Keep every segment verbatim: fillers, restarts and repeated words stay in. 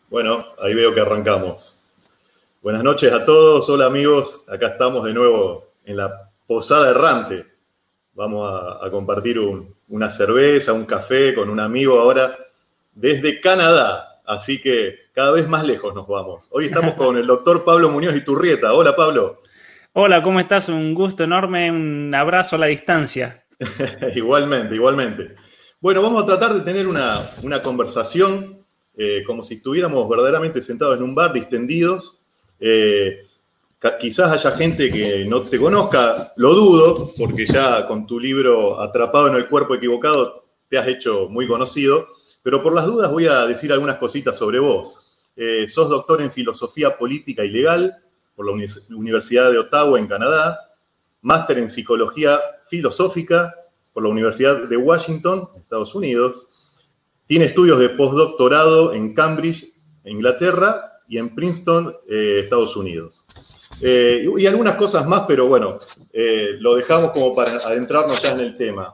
Bueno, ahí veo que arrancamos. Buenas noches a todos, hola amigos, acá estamos de nuevo en la Posada Errante. Vamos a, a compartir un, una cerveza, un café con un amigo ahora desde Canadá, así que cada vez más lejos nos vamos. Hoy estamos con el doctor Pablo Muñoz Iturrieta. Hola Pablo. Hola, ¿cómo estás? Un gusto enorme, un abrazo a la distancia. Igualmente, igualmente. Bueno, vamos a tratar de tener una, una conversación eh, como si estuviéramos verdaderamente sentados en un bar, distendidos. Eh, quizás haya gente que no te conozca, lo dudo, porque ya con tu libro Atrapado en el cuerpo equivocado te has hecho muy conocido, pero por las dudas voy a decir algunas cositas sobre vos. Eh, sos doctor en Filosofía Política y Legal por la Universidad de Ottawa en Canadá, máster en Psicología Filosófica por la Universidad de Washington, Estados Unidos. Tiene estudios de postdoctorado en Cambridge, Inglaterra, y en Princeton, eh, Estados Unidos. Eh, y, y algunas cosas más, pero bueno, eh, lo dejamos como para adentrarnos ya en el tema.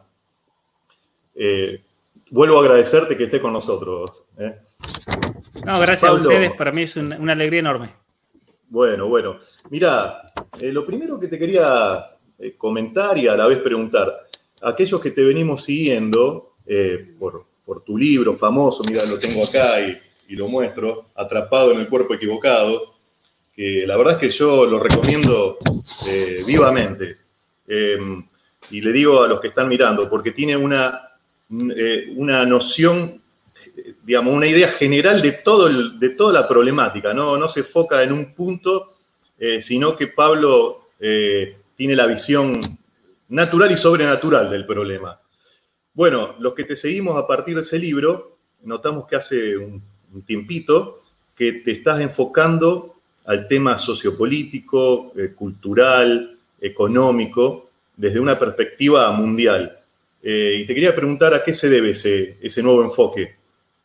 Eh, vuelvo a agradecerte que estés con nosotros. ¿eh? No, gracias Pablo, a ustedes, para mí es una, una alegría enorme. Bueno, bueno. Mira, eh, lo primero que te quería eh, comentar y a la vez preguntar, aquellos que te venimos siguiendo eh, por, por tu libro famoso, mira, lo tengo acá y, y lo muestro, Atrapado en el cuerpo equivocado, que la verdad es que yo lo recomiendo eh, vivamente. Eh, y le digo a los que están mirando, porque tiene una, eh, una noción, digamos, una idea general de, todo el, de toda la problemática, no, no se enfoca en un punto, eh, sino que Pablo eh, tiene la visión natural y sobrenatural del problema. Bueno, los que te seguimos a partir de ese libro, notamos que hace un, un tiempito que te estás enfocando al tema sociopolítico, eh, cultural, económico, desde una perspectiva mundial. Eh, y te quería preguntar a qué se debe ese, ese nuevo enfoque.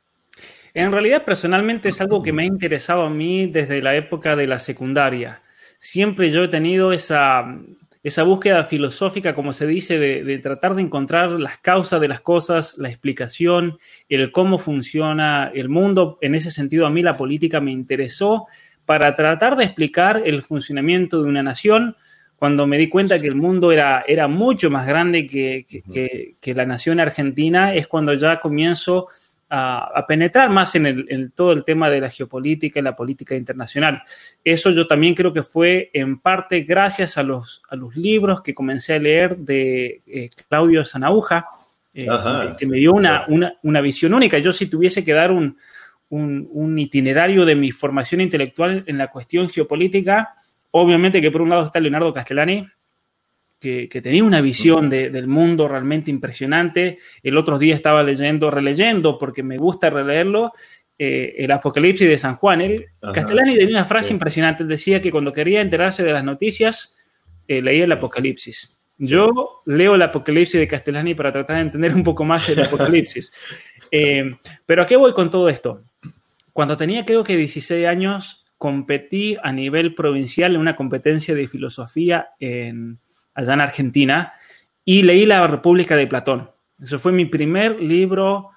En realidad, personalmente, es algo que me ha interesado a mí desde la época de la secundaria. Siempre yo he tenido esa... esa búsqueda filosófica, como se dice, de, de tratar de encontrar las causas de las cosas, la explicación, el cómo funciona el mundo. En ese sentido, a mí la política me interesó para tratar de explicar el funcionamiento de una nación. Cuando me di cuenta que el mundo era, era mucho más grande que, que, que, que la nación argentina, es cuando ya comienzo A, a penetrar más en, el, en todo el tema de la geopolítica y la política internacional. Eso yo también creo que fue en parte gracias a los, a los libros que comencé a leer de eh, Claudio Sanauja, eh, que, que me dio una, una, una visión única. Yo, si tuviese que dar un, un, un itinerario de mi formación intelectual en la cuestión geopolítica, obviamente que por un lado está Leonardo Castellani, Que, que tenía una visión de, del mundo realmente impresionante. El otro día estaba leyendo, releyendo, porque me gusta releerlo, eh, el Apocalipsis de San Juan. Él, Castellani tenía una frase sí. impresionante. Él decía que cuando quería enterarse de las noticias, eh, leía el sí. Apocalipsis. Yo sí. leo el Apocalipsis de Castellani para tratar de entender un poco más el Apocalipsis. eh, pero ¿a qué voy con todo esto? Cuando tenía creo que dieciséis años, competí a nivel provincial en una competencia de filosofía en allá en Argentina, y leí La República de Platón. Eso fue mi primer libro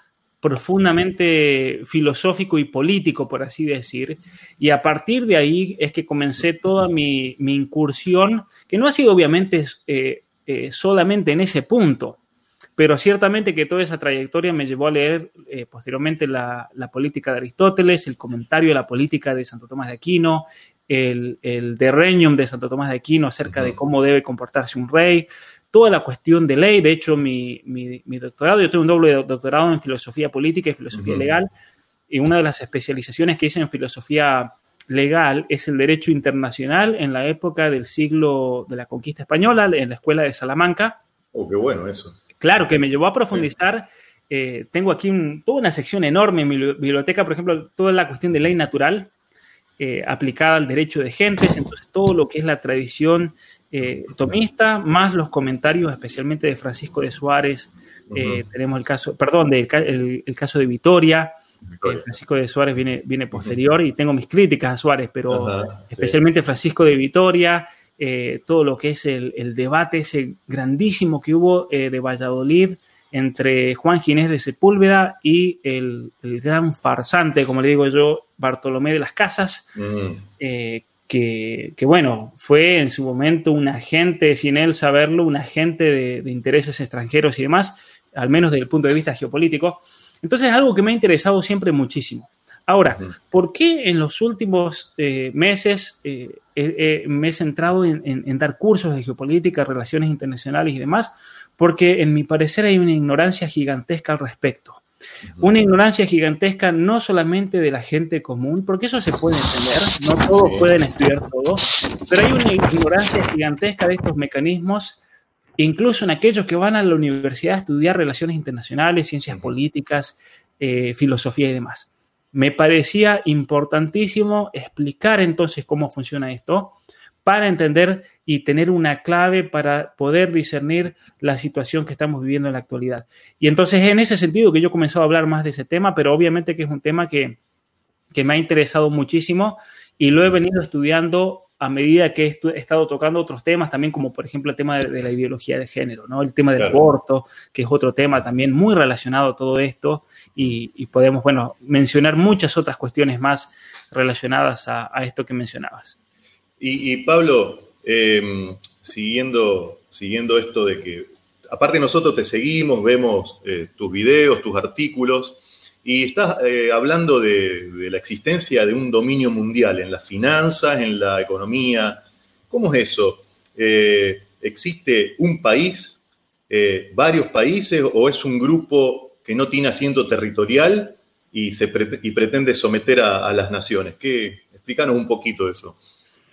profundamente filosófico y político, por así decir, y a partir de ahí es que comencé toda mi, mi incursión, que no ha sido obviamente eh, eh, solamente en ese punto, pero ciertamente que toda esa trayectoria me llevó a leer eh, posteriormente la, la Política de Aristóteles, el comentario a la política de Santo Tomás de Aquino, el, el De Regnum de Santo Tomás de Aquino acerca uh-huh. de cómo debe comportarse un rey, toda la cuestión de ley. De hecho, mi, mi, mi doctorado, yo tengo un doble doctorado en filosofía política y filosofía uh-huh. legal, y una de las especializaciones que hice en filosofía legal es el derecho internacional en la época del siglo de la conquista española, en la escuela de Salamanca. Oh, qué bueno eso. Claro, que me llevó a profundizar. Eh, tengo aquí un, toda una sección enorme en mi biblioteca, por ejemplo, toda la cuestión de ley natural, Eh, aplicada al derecho de gentes, entonces todo lo que es la tradición eh, tomista, más los comentarios especialmente de Francisco de Suárez, eh, uh-huh. tenemos el caso, perdón, del el, el caso de Vitoria, eh, Francisco de Suárez viene, viene posterior, uh-huh. y tengo mis críticas a Suárez, pero uh-huh. especialmente sí. Francisco de Vitoria, eh, todo lo que es el, el debate ese grandísimo que hubo eh, de Valladolid entre Juan Ginés de Sepúlveda y el, el gran farsante, como le digo yo, Bartolomé de las Casas, mm. eh, que, que, bueno, fue en su momento un agente, sin él saberlo, un agente de, de intereses extranjeros y demás, al menos desde el punto de vista geopolítico. Entonces es algo que me ha interesado siempre muchísimo. Ahora, ¿por qué en los últimos eh, meses eh, eh, me he centrado en, en, en dar cursos de geopolítica, relaciones internacionales y demás? Porque en mi parecer hay una ignorancia gigantesca al respecto. Uh-huh. Una ignorancia gigantesca no solamente de la gente común, porque eso se puede entender, no todos pueden estudiar todo, pero hay una ignorancia gigantesca de estos mecanismos, incluso en aquellos que van a la universidad a estudiar relaciones internacionales, ciencias políticas, eh, filosofía y demás. Me parecía importantísimo explicar entonces cómo funciona esto para entender y tener una clave para poder discernir la situación que estamos viviendo en la actualidad. Y entonces en ese sentido que yo he comenzado a hablar más de ese tema, pero obviamente que es un tema que, que me ha interesado muchísimo y lo he venido estudiando a medida que he estado tocando otros temas también, como por ejemplo el tema de, de la ideología de género, ¿no? El tema del claro. aborto, que es otro tema también muy relacionado a todo esto, y, y podemos, bueno, mencionar muchas otras cuestiones más relacionadas a, a esto que mencionabas. Y, y Pablo, eh, siguiendo, siguiendo esto de que, aparte nosotros te seguimos, vemos eh, tus videos, tus artículos, y estás eh, hablando de, de la existencia de un dominio mundial en las finanzas, en la economía. ¿Cómo es eso? Eh, ¿Existe un país, eh, varios países, o es un grupo que no tiene asiento territorial y, se pre- y pretende someter a, a las naciones? ¿Qué? Explícanos un poquito de eso.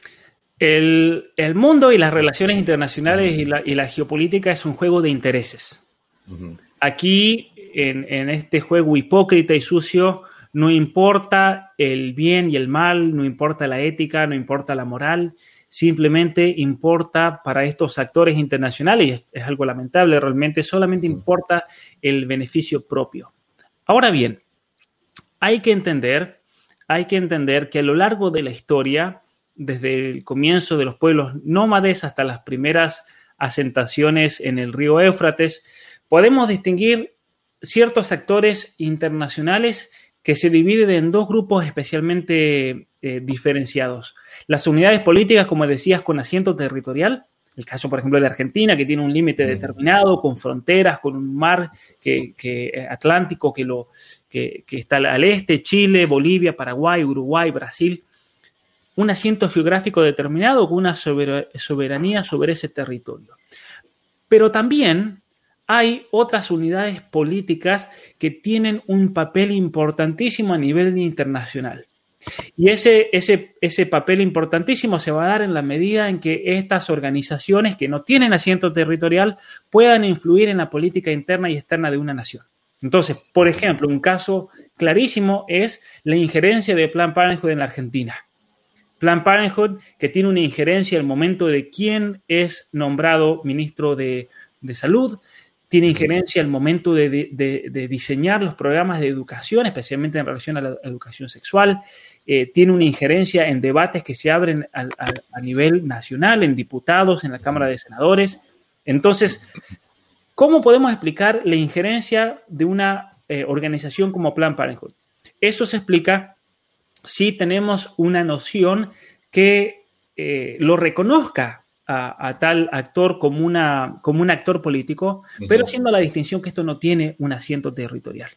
El, el mundo y las relaciones internacionales uh-huh. y, la, y la geopolítica es un juego de intereses. Uh-huh. Aquí, en, en este juego hipócrita y sucio, no importa el bien y el mal, no importa la ética, no importa la moral, simplemente importa para estos actores internacionales, y es, es algo lamentable realmente, solamente importa el beneficio propio. Ahora bien, hay que entender, hay que entender que a lo largo de la historia, desde el comienzo de los pueblos nómades hasta las primeras asentaciones en el río Éufrates, podemos distinguir ciertos actores internacionales que se dividen en dos grupos especialmente eh, diferenciados. Las unidades políticas, como decías, con asiento territorial, el caso, por ejemplo, de Argentina, que tiene un límite determinado, con fronteras, con un mar que, que, atlántico que, lo, que, que está al este, Chile, Bolivia, Paraguay, Uruguay, Brasil, un asiento geográfico determinado con una soberanía sobre ese territorio. Pero también hay otras unidades políticas que tienen un papel importantísimo a nivel internacional. Y ese, ese, ese papel importantísimo se va a dar en la medida en que estas organizaciones que no tienen asiento territorial puedan influir en la política interna y externa de una nación. Entonces, por ejemplo, un caso clarísimo es la injerencia de Planned Parenthood en la Argentina. Planned Parenthood, que tiene una injerencia al momento de quién es nombrado ministro de, de Salud, tiene injerencia al momento de, de, de, de diseñar los programas de educación, especialmente en relación a la educación sexual. Eh, tiene una injerencia en debates que se abren a, a, a nivel nacional, en diputados, en la Cámara de Senadores. Entonces, ¿cómo podemos explicar la injerencia de una eh, organización como Planned Parenthood? Eso se explica si tenemos una noción que eh, lo reconozca A, a tal actor como, una, como un actor político, uh-huh. pero haciendo la distinción que esto no tiene un asiento territorial.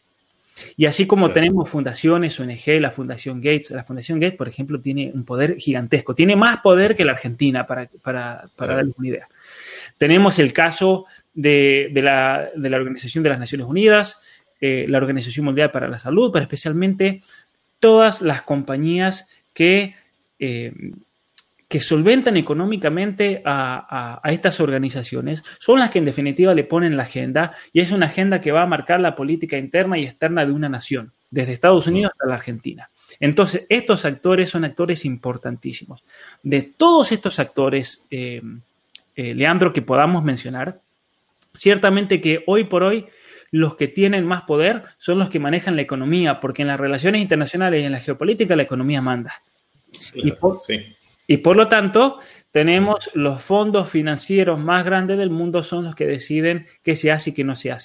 Y así como claro. tenemos fundaciones, O N G, la Fundación Gates, la Fundación Gates, por ejemplo, tiene un poder gigantesco, tiene más poder que la Argentina, para, para, para claro. darles una idea. Tenemos el caso de, de, la, de la Organización de las Naciones Unidas, eh, la Organización Mundial para la Salud, pero especialmente todas las compañías que... Eh, que solventan económicamente a, a, a estas organizaciones, son las que en definitiva le ponen la agenda, y es una agenda que va a marcar la política interna y externa de una nación, desde Estados Unidos hasta la Argentina. Entonces, estos actores son actores importantísimos. De todos estos actores, eh, eh, Leandro, que podamos mencionar, ciertamente que hoy por hoy los que tienen más poder son los que manejan la economía, porque en las relaciones internacionales y en la geopolítica la economía manda. Claro, y por, sí. Y por lo tanto, tenemos los fondos financieros más grandes del mundo son los que deciden qué se hace y qué no se hace.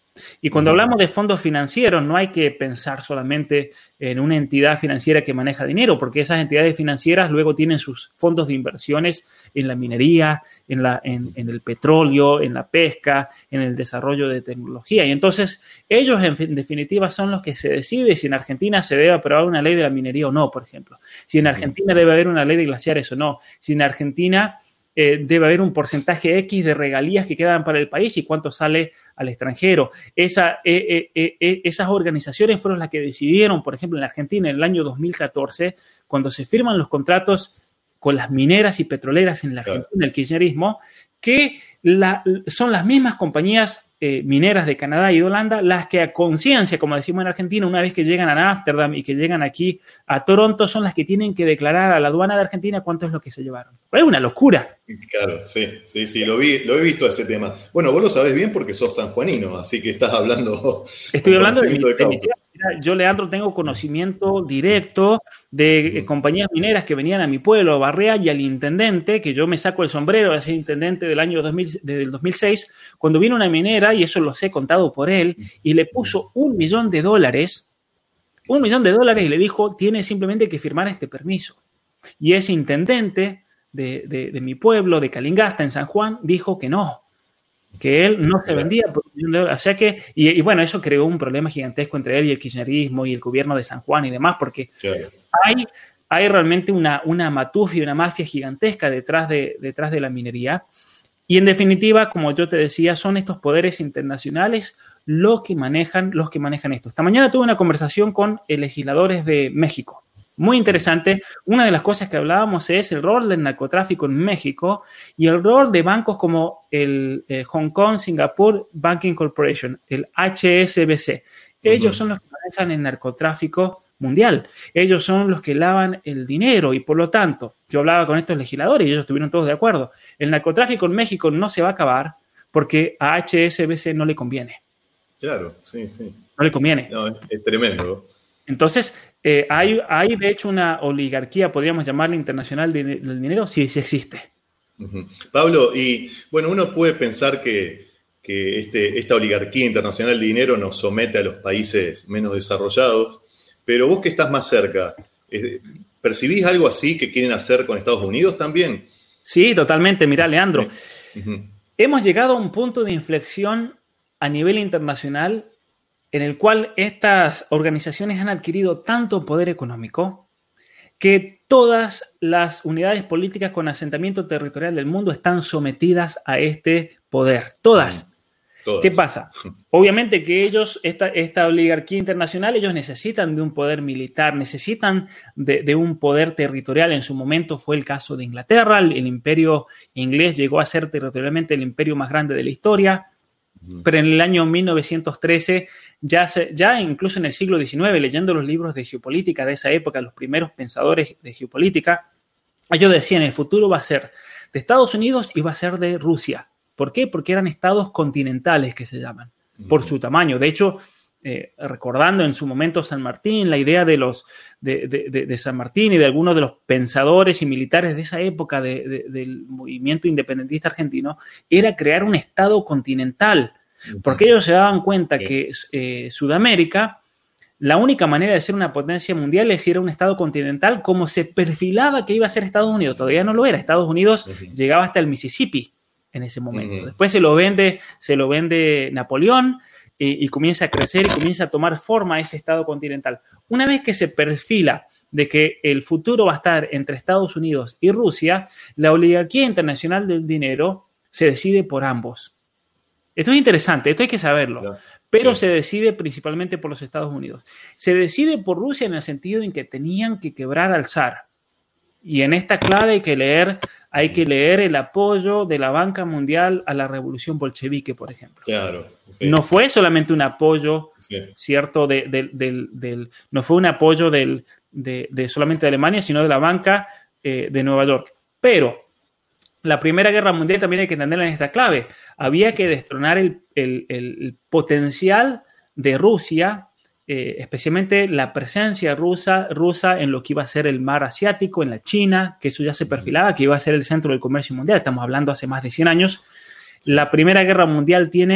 Y cuando hablamos de fondos financieros, no hay que pensar solamente en una entidad financiera que maneja dinero, porque esas entidades financieras luego tienen sus fondos de inversiones en la minería, en, la, en, en el petróleo, en la pesca, en el desarrollo de tecnología. Y entonces ellos, en, en definitiva, son los que se deciden si en Argentina se debe aprobar una ley de la minería o no, por ejemplo. Si en Argentina debe haber una ley de glaciares o no. Si en Argentina Eh, debe haber un porcentaje X de regalías que quedan para el país y cuánto sale al extranjero. Esa, eh, eh, eh, esas organizaciones fueron las que decidieron, por ejemplo, en Argentina en el año dos mil catorce, cuando se firman los contratos con las mineras y petroleras en la Argentina, el kirchnerismo, que la, son las mismas compañías eh, mineras de Canadá y de Holanda las que a conciencia, como decimos en Argentina, una vez que llegan a Ámsterdam y que llegan aquí a Toronto, son las que tienen que declarar a la aduana de Argentina cuánto es lo que se llevaron. Es una locura. Claro, sí, sí, sí, lo vi, lo he visto ese tema. Bueno, vos lo sabés bien porque sos sanjuanino, así que estás hablando. Estoy hablando de mi, de mi tierra. Yo, Leandro, tengo conocimiento directo de eh, compañías mineras que venían a mi pueblo, a Barrea, y al intendente, que yo me saco el sombrero de ser intendente del año dos mil, del dos mil seis, cuando vino una minera, y eso los he contado por él, y le puso un millón de dólares, un millón de dólares, y le dijo, tiene simplemente que firmar este permiso. Y ese intendente de, de, de mi pueblo, de Calingasta, en San Juan, dijo que no, que él no se vendía por un millón de dólares. O sea que, y, y bueno, eso creó un problema gigantesco entre él y el kirchnerismo y el gobierno de San Juan y demás, porque claro. hay, hay realmente una, una matufia, una mafia gigantesca detrás de, detrás de la minería. Y en definitiva, como yo te decía, son estos poderes internacionales los que manejan, los que manejan esto. Esta mañana tuve una conversación con legisladores de México. Muy interesante. Una de las cosas que hablábamos es el rol del narcotráfico en México y el rol de bancos como el, el Hong Kong Singapore Banking Corporation, el H S B C. Ellos uh-huh. son los que manejan el narcotráfico mundial. Ellos son los que lavan el dinero y por lo tanto, yo hablaba con estos legisladores y ellos estuvieron todos de acuerdo. El narcotráfico en México no se va a acabar porque a H S B C no le conviene. Claro, sí, sí. No le conviene. No, es, es tremendo. Entonces, eh, hay, hay de hecho una oligarquía, podríamos llamarla internacional de, del dinero, sí, sí existe. Uh-huh. Pablo, y bueno, uno puede pensar que, que este, esta oligarquía internacional de dinero nos somete a los países menos desarrollados, pero vos que estás más cerca, ¿percibís algo así que quieren hacer con Estados Unidos también? Sí, totalmente. Mirá, Leandro, uh-huh. hemos llegado a un punto de inflexión a nivel internacional en el cual estas organizaciones han adquirido tanto poder económico que todas las unidades políticas con asentamiento territorial del mundo están sometidas a este poder. Todas. Todas. ¿Qué pasa? Obviamente que ellos, esta, esta oligarquía internacional, ellos necesitan de un poder militar, necesitan de, de un poder territorial. En su momento fue el caso de Inglaterra. El, el imperio inglés llegó a ser territorialmente el imperio más grande de la historia. Pero en el año mil novecientos trece, ya, se, ya incluso en el siglo diecinueve, leyendo los libros de geopolítica de esa época, los primeros pensadores de geopolítica, ellos decían, el futuro va a ser de Estados Unidos y va a ser de Rusia. ¿Por qué? Porque eran estados continentales que se llaman, por su tamaño. De hecho, eh, recordando en su momento San Martín, la idea de, los, de, de, de, de San Martín y de algunos de los pensadores y militares de esa época de, de, del movimiento independentista argentino, era crear un estado continental, porque ellos se daban cuenta que eh, Sudamérica, la única manera de ser una potencia mundial es si era un estado continental, como se perfilaba que iba a ser Estados Unidos. Todavía no lo era. Estados Unidos uh-huh. llegaba hasta el Mississippi en ese momento. Uh-huh. Después se lo vende, se lo vende Napoleón, y comienza a crecer y comienza a tomar forma este estado continental. Una vez que se perfila de que el futuro va a estar entre Estados Unidos y Rusia, la oligarquía internacional del dinero se decide por ambos. Esto es interesante, esto hay que saberlo, no, pero sí. se decide principalmente por los Estados Unidos. Se decide por Rusia en el sentido en que tenían que quebrar al zar. Y en esta clave hay que leer, hay que leer el apoyo de la banca mundial a la revolución bolchevique, por ejemplo. Claro. Sí. No fue solamente un apoyo, sí. cierto, de, de, de, de, no fue un apoyo del, de, de solamente de Alemania, sino de la banca eh, de Nueva York. Pero la Primera Guerra Mundial también hay que entenderla en esta clave. Había que destronar el, el, el potencial de Rusia, Eh, especialmente la presencia rusa, rusa en lo que iba a ser el mar asiático, en la China, que eso ya se perfilaba, que iba a ser el centro del comercio mundial. Estamos hablando hace más de cien años. La Primera Guerra Mundial tiene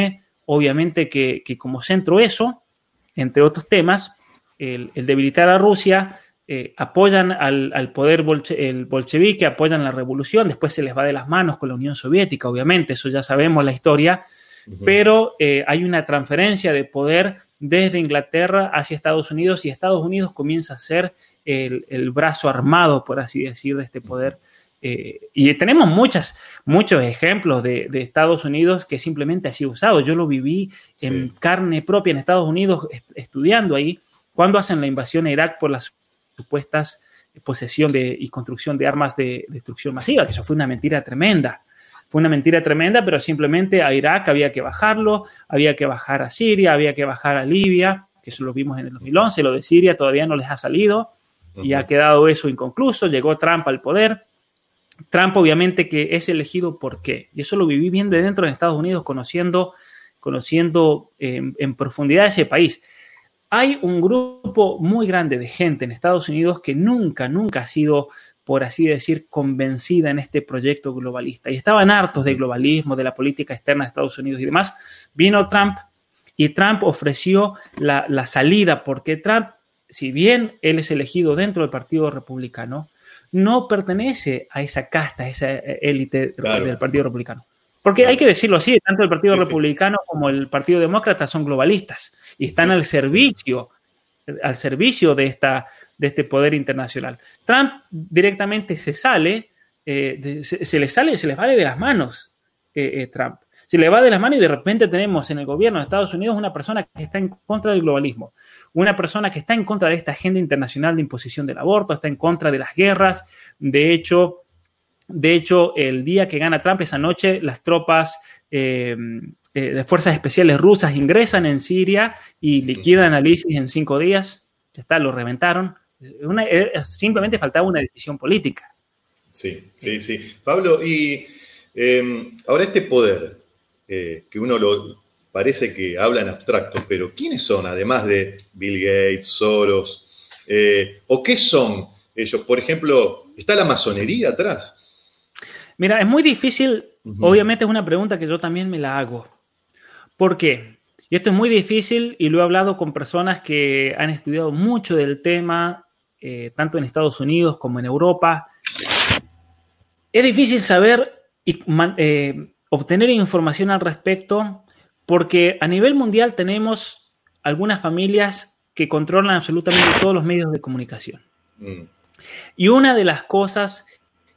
obviamente que, que como centro eso, entre otros temas, el, el debilitar a Rusia, eh, apoyan al, al poder bolche, el bolchevique, apoyan la revolución, después se les va de las manos con la Unión Soviética, obviamente, eso ya sabemos la historia, uh-huh. pero eh, hay una transferencia de poder desde Inglaterra hacia Estados Unidos y Estados Unidos comienza a ser el, el brazo armado, por así decir, de este poder. Eh, y tenemos muchas, muchos ejemplos de, de Estados Unidos que simplemente ha sido usado. Yo lo viví sí. en carne propia en Estados Unidos est- estudiando ahí, cuando hacen la invasión a Irak por las supuestas posesión de, y construcción de armas de destrucción masiva, que eso fue una mentira tremenda. Fue una mentira tremenda, pero simplemente a Irak había que bajarlo, había que bajar a Siria, había que bajar a Libia, que eso lo vimos en el dos mil once, lo de Siria todavía no les ha salido y uh-huh. ha quedado eso inconcluso, llegó Trump al poder. Trump obviamente que es elegido ¿por qué? Y eso lo viví bien de dentro de Estados Unidos, conociendo, conociendo eh, en profundidad ese país. Hay un grupo muy grande de gente en Estados Unidos que nunca, nunca ha sido, por así decir, convencida en este proyecto globalista. Y estaban hartos del globalismo, de la política externa de Estados Unidos y demás. Vino Trump y Trump ofreció la, la salida, porque Trump, si bien él es elegido dentro del Partido Republicano, no pertenece a esa casta, a esa élite claro. del Partido Republicano. Porque claro. hay que decirlo así, tanto el Partido sí, Republicano sí. como el Partido Demócrata son globalistas y están sí. al servicio, al servicio de, esta, de este poder internacional. Trump directamente se sale, eh, de, se, se le sale, se les vale de las manos eh, eh, Trump. Se le va de las manos y de repente tenemos en el gobierno de Estados Unidos una persona que está en contra del globalismo, una persona que está en contra de esta agenda internacional de imposición del aborto, está en contra de las guerras. De hecho, de hecho el día que gana Trump, esa noche, las tropas eh, eh, de fuerzas especiales rusas ingresan en Siria y liquidan al ISIS en cinco días. Ya está, lo reventaron. Una, eh, simplemente faltaba una decisión política. Sí, sí, sí. Pablo, y eh, ahora este poder, eh, que uno lo parece que habla en abstracto, pero ¿quiénes son, además de Bill Gates, Soros? Eh, ¿O qué son ellos? Por ejemplo, ¿está la masonería atrás? Mira, es muy difícil, uh-huh. obviamente es una pregunta que yo también me la hago. ¿Por qué? Y esto es muy difícil y lo he hablado con personas que han estudiado mucho del tema, eh, tanto en Estados Unidos como en Europa. Es difícil saber y eh, obtener información al respecto porque a nivel mundial tenemos algunas familias que controlan absolutamente todos los medios de comunicación. Mm. Y una de las cosas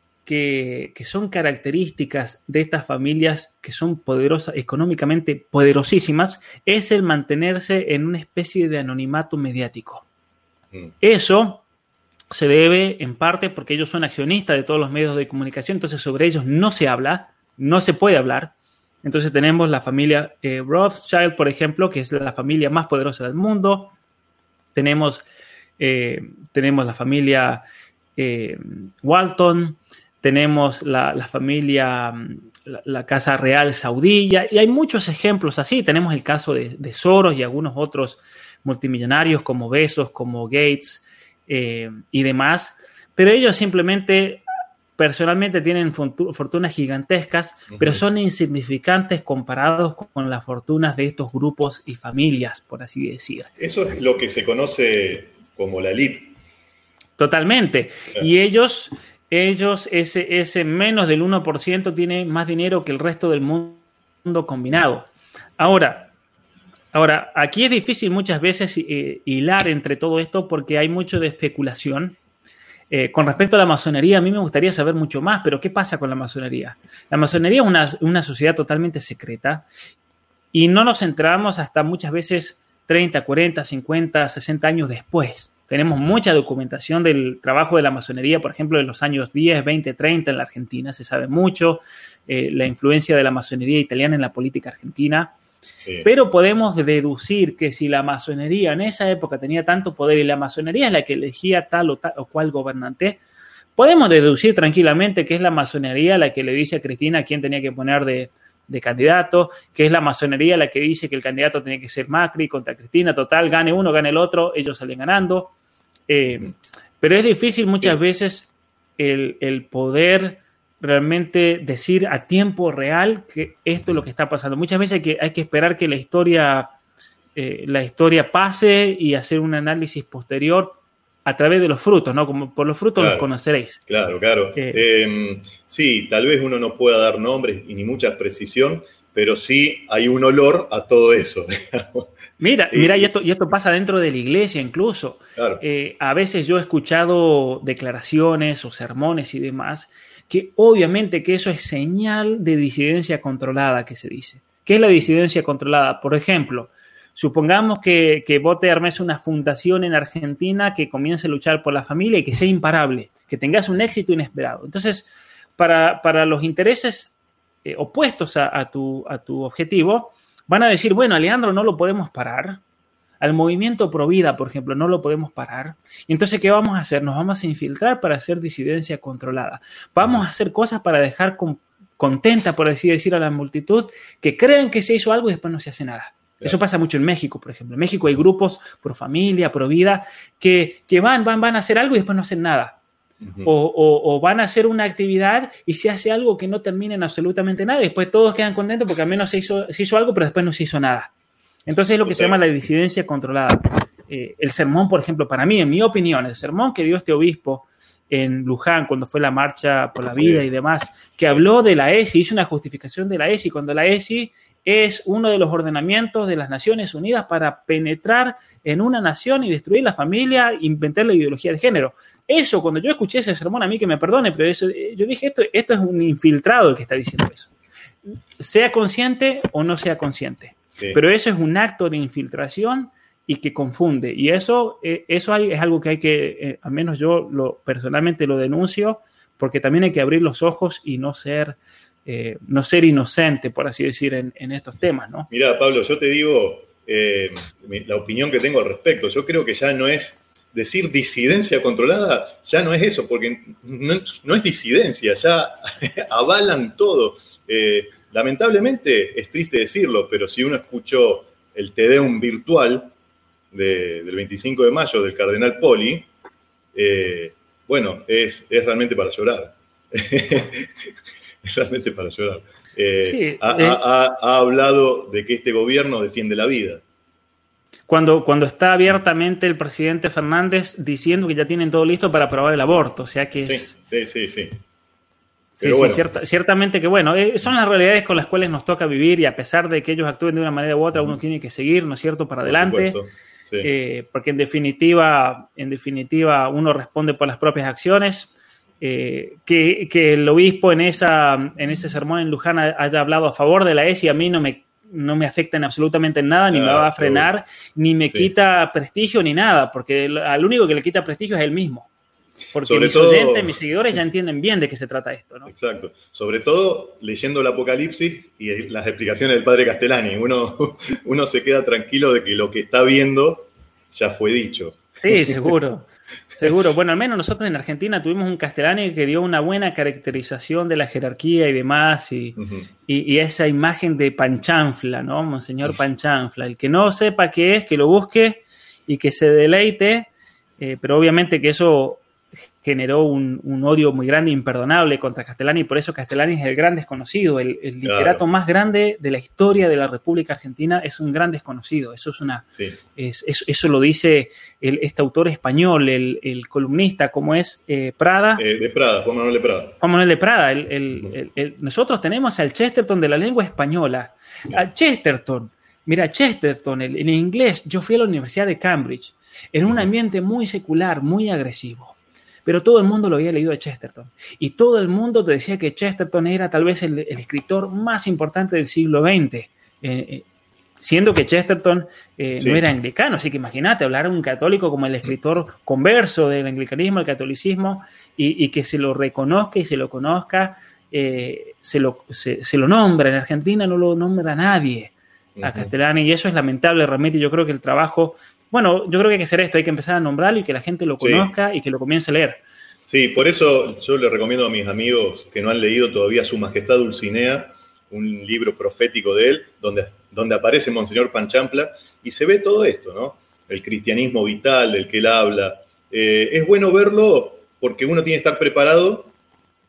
que, que son características de estas familias que son poderosas, económicamente poderosísimas, es el mantenerse en una especie de anonimato mediático. Mm. Eso se debe en parte porque ellos son accionistas de todos los medios de comunicación, entonces sobre ellos no se habla, no se puede hablar. Entonces tenemos la familia eh, Rothschild, por ejemplo, que es la familia más poderosa del mundo. Tenemos, eh, tenemos la familia eh, Walton, tenemos la, la familia, la, la Casa Real Saudí, y hay muchos ejemplos así. Tenemos el caso de, de Soros y algunos otros multimillonarios como Bezos, como Gates eh, y demás. Pero ellos simplemente... personalmente tienen fortunas gigantescas, uh-huh. pero son insignificantes comparados con las fortunas de estos grupos y familias, por así decir. Eso es lo que se conoce como la élite. Totalmente. Claro. Y ellos, ellos ese, ese menos del uno por ciento tiene más dinero que el resto del mundo combinado. Ahora, ahora aquí es difícil muchas veces eh, hilar entre todo esto porque hay mucho de especulación. Eh, con respecto a la masonería, a mí me gustaría saber mucho más, pero ¿qué pasa con la masonería? La masonería es una, una sociedad totalmente secreta y no nos enteramos hasta muchas veces treinta, cuarenta, cincuenta, sesenta años después. Tenemos mucha documentación del trabajo de la masonería, por ejemplo, en los años diez, veinte, treinta en la Argentina, se sabe mucho, eh, la influencia de la masonería italiana en la política argentina. Sí. Pero podemos deducir que si la masonería en esa época tenía tanto poder y la masonería es la que elegía tal o, tal o cual gobernante, podemos deducir tranquilamente que es la masonería la que le dice a Cristina quién tenía que poner de, de candidato, que es la masonería la que dice que el candidato tenía que ser Macri contra Cristina, total, gane uno, gane el otro, ellos salen ganando. Eh, pero es difícil muchas veces el, el poder realmente decir a tiempo real que esto es lo que está pasando. Muchas veces hay que, hay que esperar que la historia, eh, la historia pase y hacer un análisis posterior a través de los frutos, ¿no? Como por los frutos claro, los conoceréis. Claro, claro. Eh, eh, sí, tal vez uno no pueda dar nombres y ni mucha precisión, pero sí hay un olor a todo eso. Mira, mira, y esto, y esto pasa dentro de la iglesia incluso. Claro. Eh, a veces yo he escuchado declaraciones o sermones y demás, que obviamente que eso es señal de disidencia controlada, que se dice. ¿Qué es la disidencia controlada? Por ejemplo, supongamos que, que vos te armes una fundación en Argentina que comience a luchar por la familia y que sea imparable, que tengas un éxito inesperado. Entonces, para, para los intereses eh, opuestos a, a, tu, a tu objetivo, van a decir, bueno, a Leandro no lo podemos parar, al movimiento Provida, por ejemplo, no lo podemos parar. Y entonces, ¿qué vamos a hacer? Nos vamos a infiltrar para hacer disidencia controlada. Vamos a hacer cosas para dejar con, contenta, por así decir, a la multitud, que creen que se hizo algo y después no se hace nada. Eso pasa mucho en México, por ejemplo. En México hay grupos pro familia, pro vida, que, que van, van, van a hacer algo y después no hacen nada. Uh-huh. O, o, o van a hacer una actividad y se hace algo que no termina en absolutamente nada y después todos quedan contentos porque al menos se hizo, se hizo algo, pero después no se hizo nada. Entonces es lo que o sea, se llama la disidencia controlada. Eh, el sermón, por ejemplo, para mí, en mi opinión, el sermón que dio este obispo en Luján, cuando fue la marcha por la vida y demás, que habló de la E S I, hizo una justificación de la E S I, cuando la E S I es uno de los ordenamientos de las Naciones Unidas para penetrar en una nación y destruir la familia, inventar la ideología de género. Eso, cuando yo escuché ese sermón, a mí que me perdone, pero eso, yo dije, esto, esto es un infiltrado el que está diciendo eso. Sea consciente o no sea consciente. Sí. Pero eso es un acto de infiltración y que confunde. Y eso, eso hay, es algo que hay que, eh, al menos yo lo, personalmente lo denuncio, porque también hay que abrir los ojos y no ser... Eh, no ser inocente, por así decir, en, en estos temas, ¿no? Mira, Pablo, yo te digo eh, la opinión que tengo al respecto. Yo creo que ya no es decir disidencia controlada, ya no es eso, porque no, no es disidencia, ya avalan todo. Eh, lamentablemente, es triste decirlo, pero si uno escuchó el Te Deum virtual de, del veinticinco de mayo del Cardenal Poli, eh, bueno, es, es realmente para llorar. Realmente para llorar. Eh, sí, ha, eh, ha, ha hablado de que este gobierno defiende la vida. Cuando, cuando está abiertamente el presidente Fernández diciendo que ya tienen todo listo para aprobar el aborto, o sea que es... Sí, sí, sí. sí. Sí, sí, bueno. cierta, ciertamente que bueno, eh, son las realidades con las cuales nos toca vivir y a pesar de que ellos actúen de una manera u otra, uno uh-huh. tiene que seguir, ¿no es cierto?, para adelante. Sí. Eh, porque en definitiva, en definitiva uno responde por las propias acciones. Eh, que, que el obispo en, esa, en ese sermón en Luján haya hablado a favor de la E S I a mí no me, no me afecta en absolutamente nada, ni ah, me va a frenar, seguro. Ni me sí. quita prestigio ni nada, porque el, al único que le quita prestigio es él mismo. Porque Sobre mis todo, oyentes, mis seguidores ya entienden bien de qué se trata esto, ¿no? Exacto. Sobre todo leyendo el Apocalipsis y las explicaciones del padre Castellani. Uno, uno se queda tranquilo de que lo que está viendo ya fue dicho. Sí, seguro. Seguro. Bueno, al menos nosotros en Argentina tuvimos un Castellani que dio una buena caracterización de la jerarquía y demás, y, uh-huh. y, y esa imagen de Panchanfla, ¿no? Monseñor Panchanfla. El que no sepa qué es, que lo busque y que se deleite, eh, pero obviamente que eso generó un, un odio muy grande e imperdonable contra Castellani, y por eso Castellani es el gran desconocido, el, el literato claro. más grande de la historia de la República Argentina, es un gran desconocido. Eso es una sí. es, es, eso lo dice el, este autor español, el, el columnista, como es eh, Prada. Eh, de Prada, Juan Manuel de Prada. Juan Manuel de Prada. El, el, uh-huh. el, el, nosotros tenemos al Chesterton de la lengua española. Uh-huh. Al Chesterton, mira, Chesterton, el, en inglés, yo fui a la Universidad de Cambridge, en un ambiente muy secular, muy agresivo. Pero todo el mundo lo había leído a Chesterton. Y todo el mundo te decía que Chesterton era tal vez el, el escritor más importante del siglo veinte. Eh, eh, siendo que Chesterton eh, sí. no era anglicano. Así que imagínate, hablar a un católico como el escritor converso del anglicanismo, el catolicismo, y, y que se lo reconozca y se lo conozca, eh, se, lo, se, se lo nombra. En Argentina no lo nombra nadie a uh-huh. Castellani. Y eso es lamentable realmente. Yo creo que el trabajo... Bueno, yo creo que hay que hacer esto, hay que empezar a nombrarlo y que la gente lo conozca sí. y que lo comience a leer. Sí, por eso yo le recomiendo a mis amigos que no han leído todavía Su Majestad Dulcinea, un libro profético de él, donde, donde aparece Monseñor Panchanfla, y se ve todo esto, ¿no? El cristianismo vital del que él habla. Eh, es bueno verlo porque uno tiene que estar preparado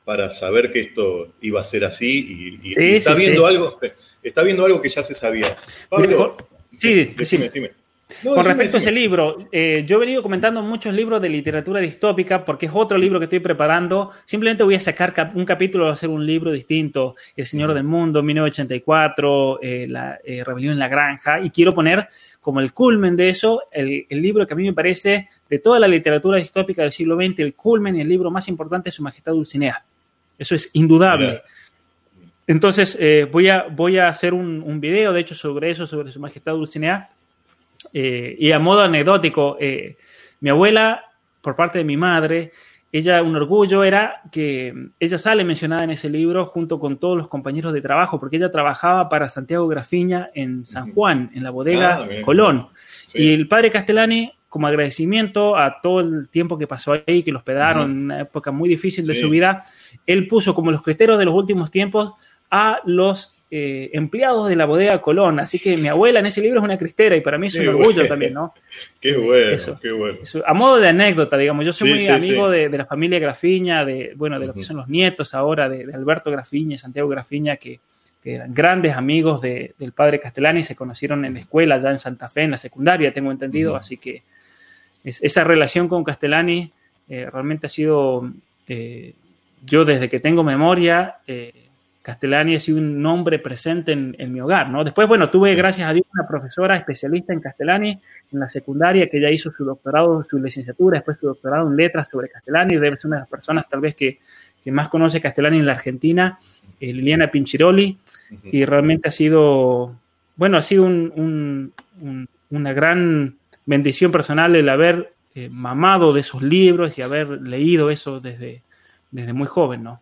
para saber que esto iba a ser así y, y, sí, y está sí, viendo sí. algo, está viendo algo que ya se sabía. Pablo, sí, decime, decime. No, Con decime, respecto decime. a ese libro, eh, yo he venido comentando muchos libros de literatura distópica porque es otro libro que estoy preparando. Simplemente voy a sacar cap- un capítulo, va a ser un libro distinto, El Señor uh-huh. del Mundo, mil novecientos ochenta y cuatro, eh, la eh, Rebelión en la Granja, y quiero poner como el culmen de eso, el, el libro que a mí me parece, de toda la literatura distópica del siglo veinte, el culmen y el libro más importante es Su Majestad Dulcinea. Eso es indudable. Mirá. Entonces, eh, voy, a, voy a hacer un, un video, de hecho, sobre eso, sobre Su Majestad Dulcinea. Eh, y a modo anecdótico, eh, mi abuela, por parte de mi madre, ella, un orgullo era que ella sale mencionada en ese libro junto con todos los compañeros de trabajo, porque ella trabajaba para Santiago Grafiña en San Juan, en la bodega ah, bien, Colón. Sí. Y el padre Castellani, como agradecimiento a todo el tiempo que pasó ahí, que lo hospedaron uh-huh. en una época muy difícil de sí. su vida, él puso como los criterios de los últimos tiempos a los Eh, empleados de la bodega Colón, así que mi abuela en ese libro es una cristera y para mí es qué un orgullo bueno. También, ¿no? Qué bueno, eso, qué bueno. Eso, a modo de anécdota, digamos, yo soy sí, muy sí, amigo sí. De, de la familia Grafiña, de, bueno, de uh-huh. lo que son los nietos ahora, de, de Alberto Grafiña y Santiago Grafiña, que, que eran grandes amigos de, del padre Castellani, se conocieron en la escuela, allá en Santa Fe, en la secundaria, tengo entendido, uh-huh. así que es, esa relación con Castellani eh, realmente ha sido, eh, yo desde que tengo memoria, eh, Castellani ha sido un nombre presente en, en mi hogar, ¿no? Después, bueno, tuve, gracias a Dios, una profesora especialista en Castellani en la secundaria que ya hizo su doctorado, su licenciatura, después su doctorado en letras sobre Castellani, debe ser una de las personas tal vez que, que más conoce Castellani en la Argentina, eh, Liliana Pinchiroli, uh-huh. y realmente ha sido, bueno, ha sido un, un, un, una gran bendición personal el haber eh, mamado de esos libros y haber leído eso desde, desde muy joven, ¿no?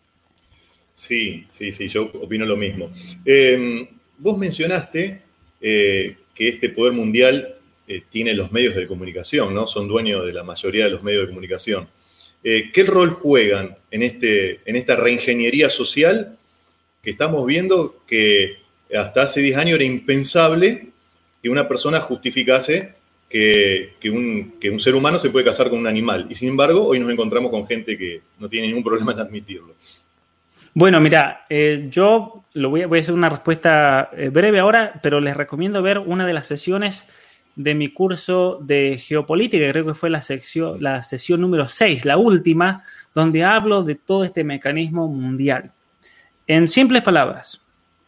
Sí, sí, sí, yo opino lo mismo. Eh, vos mencionaste eh, que este poder mundial eh, tiene los medios de comunicación, ¿no? Son dueños de la mayoría de los medios de comunicación. Eh, ¿Qué rol juegan en, este, en esta reingeniería social que estamos viendo que hasta hace diez años era impensable que una persona justificase que, que, un, que un ser humano se puede casar con un animal? Y sin embargo, hoy nos encontramos con gente que no tiene ningún problema en admitirlo. Bueno, mira, eh, yo lo voy a, voy a hacer una respuesta eh, breve ahora, pero les recomiendo ver una de las sesiones de mi curso de geopolítica, creo que fue la, sección, la sesión número seis, la última, donde hablo de todo este mecanismo mundial. En simples palabras,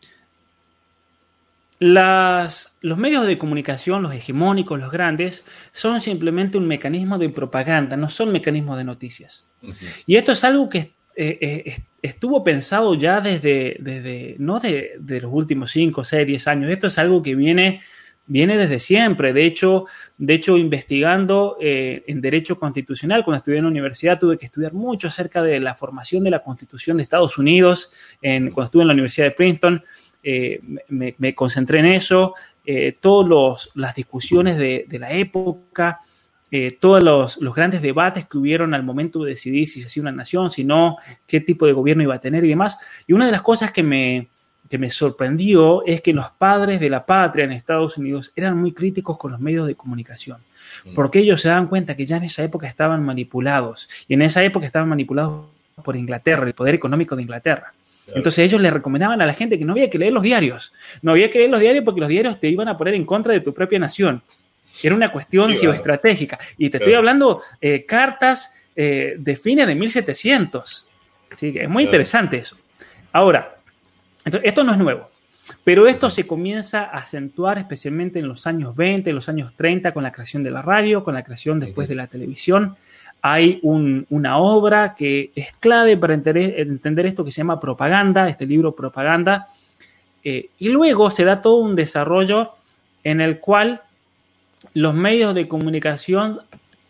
las, los medios de comunicación, los hegemónicos, los grandes, son simplemente un mecanismo de propaganda, no son mecanismos de noticias. Uh-huh. Y esto es algo que Eh, eh, estuvo pensado ya desde, desde no de, de los últimos cinco, seis, diez años. Esto es algo que viene, viene desde siempre. De hecho, de hecho investigando eh, en Derecho Constitucional, cuando estudié en la universidad, tuve que estudiar mucho acerca de la formación de la Constitución de Estados Unidos. En, cuando estuve en la Universidad de Princeton, eh, me, me concentré en eso. Eh, todas las discusiones de, de la época, Eh, todos los, los grandes debates que hubieron al momento de decidir si se hacía una nación, si no, qué tipo de gobierno iba a tener y demás. Y una de las cosas que me, que me sorprendió es que los padres de la patria en Estados Unidos eran muy críticos con los medios de comunicación, porque ellos se daban cuenta que ya en esa época estaban manipulados, y en esa época estaban manipulados por Inglaterra, el poder económico de Inglaterra. Entonces ellos le recomendaban a la gente que no había que leer los diarios, no había que leer los diarios porque los diarios te iban a poner en contra de tu propia nación. Era una cuestión sí, geoestratégica. Claro. Y te estoy claro. hablando eh, cartas eh, de fines de mil setecientos. ¿Sí? Es muy claro. interesante eso. Ahora, entonces, esto no es nuevo, pero esto se comienza a acentuar especialmente en los años veinte, en los años treinta, con la creación de la radio, con la creación después uh-huh. de la televisión. Hay un, una obra que es clave para entender, entender esto que se llama Propaganda, este libro Propaganda. Eh, y luego se da todo un desarrollo en el cual los medios de comunicación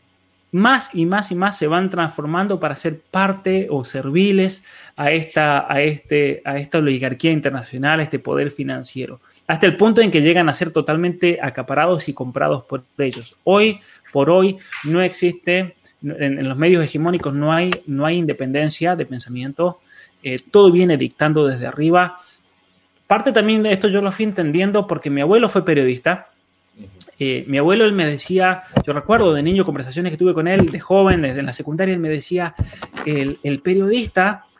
más y más y más se van transformando para ser parte o serviles a esta, a este, a esta oligarquía internacional, a este poder financiero, hasta el punto en que llegan a ser totalmente acaparados y comprados por ellos. Hoy por hoy no existe, en, en los medios hegemónicos no hay, no hay independencia de pensamiento, eh, todo viene dictando desde arriba. Parte también de esto yo lo fui entendiendo porque mi abuelo fue periodista. Eh, mi abuelo, él me decía, yo recuerdo de niño conversaciones que tuve con él, de joven, desde la secundaria, él me decía, el, el periodista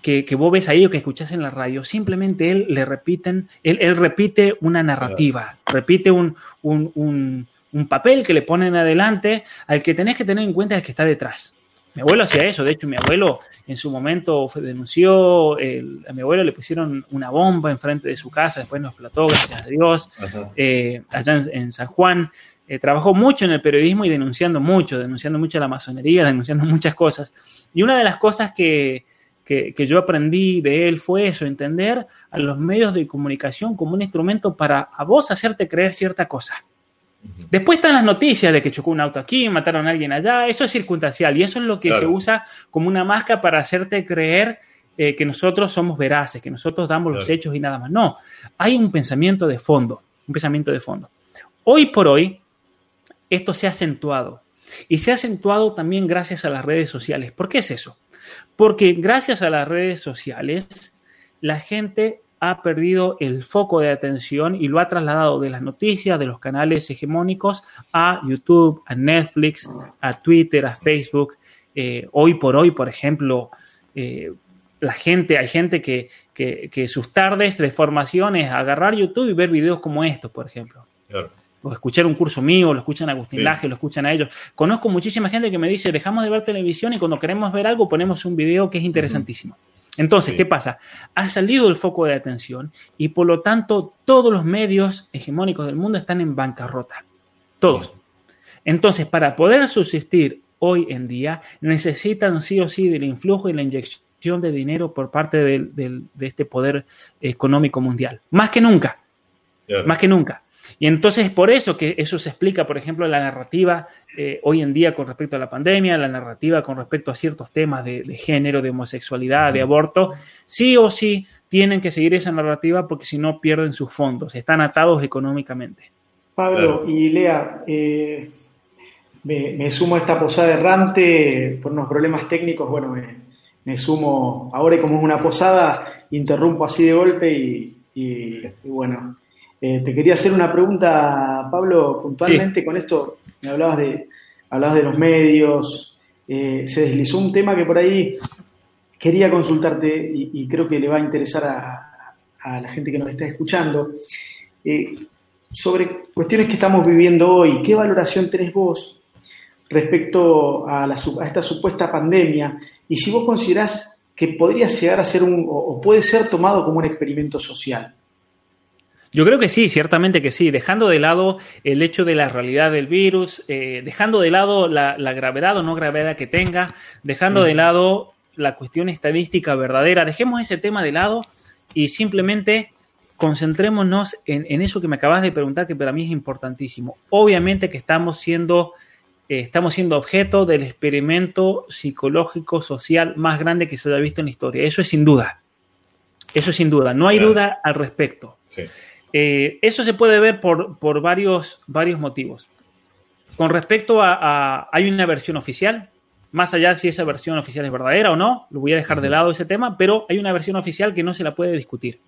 que, que vos ves ahí o que escuchás en la radio, simplemente él le repiten, él, él repite una narrativa, repite un, un, un, un papel que le ponen adelante al que tenés que tener en cuenta el que está detrás. Mi abuelo hacía eso, de hecho mi abuelo en su momento fue, denunció, el, a mi abuelo le pusieron una bomba enfrente de su casa, después nos explotó, gracias a Dios, eh, allá en, en San Juan. Eh, trabajó mucho en el periodismo y denunciando mucho, denunciando mucho la masonería, denunciando muchas cosas. Y una de las cosas que, que, que yo aprendí de él fue eso, entender a los medios de comunicación como un instrumento para a vos hacerte creer cierta cosa. Después están las noticias de que chocó un auto aquí, mataron a alguien allá, eso es circunstancial y eso es lo que claro. se usa como una máscara para hacerte creer eh, que nosotros somos veraces, que nosotros damos claro. los hechos y nada más. No, hay un pensamiento de fondo, un pensamiento de fondo. Hoy por hoy, esto se ha acentuado y se ha acentuado también gracias a las redes sociales. ¿Por qué es eso? Porque gracias a las redes sociales, la gente ha perdido el foco de atención y lo ha trasladado de las noticias, de los canales hegemónicos a YouTube, a Netflix, a Twitter, a Facebook. Eh, hoy por hoy, por ejemplo, eh, la gente, hay gente que, que, que sus tardes de formación es agarrar YouTube y ver videos como estos, por ejemplo. Claro. O escuchar un curso mío, lo escuchan a Agustín sí. Laje, lo escuchan a ellos. Conozco muchísima gente que me dice, dejamos de ver televisión y cuando queremos ver algo ponemos un video que es interesantísimo. Uh-huh. Entonces, sí. ¿qué pasa? Ha salido el foco de atención y por lo tanto todos los medios hegemónicos del mundo están en bancarrota. Todos. Entonces, para poder subsistir hoy en día, necesitan sí o sí del influjo y la inyección de dinero por parte de, de, de este poder económico mundial. Más que nunca. Yeah. Más que nunca. Y entonces es por eso que eso se explica, por ejemplo, la narrativa eh, hoy en día con respecto a la pandemia, la narrativa con respecto a ciertos temas de, de género, de homosexualidad, de aborto, sí o sí tienen que seguir esa narrativa porque si no pierden sus fondos, están atados económicamente. Pablo claro. y Lea, eh, me, me sumo a esta posada errante por unos problemas técnicos, bueno, me, me sumo, ahora y como es una posada, interrumpo así de golpe y, y, y bueno... Eh, te quería hacer una pregunta, Pablo, puntualmente sí. con esto, me hablabas de, hablabas de los medios, eh, se deslizó un tema que por ahí quería consultarte y, y creo que le va a interesar a, a la gente que nos está escuchando, eh, sobre cuestiones que estamos viviendo hoy. ¿Qué valoración tenés vos respecto a, la, a esta supuesta pandemia? Y si vos considerás que podría llegar a ser un, o, o puede ser tomado como un experimento social. Yo creo que sí, ciertamente que sí, dejando de lado el hecho de la realidad del virus, eh, dejando de lado la, la gravedad o no gravedad que tenga, dejando uh-huh. de lado la cuestión estadística verdadera, dejemos ese tema de lado y simplemente concentrémonos en, en eso que me acabas de preguntar, que para mí es importantísimo. Obviamente que estamos siendo, eh, estamos siendo objeto del experimento psicológico social más grande que se haya visto en la historia, eso es sin duda, eso es sin duda, no hay claro. duda al respecto. Sí. Eh, eso se puede ver por, por varios, varios motivos. Con respecto a, a... Hay una versión oficial, más allá de si esa versión oficial es verdadera o no, lo voy a dejar de lado ese tema, pero hay una versión oficial que no se la puede discutir.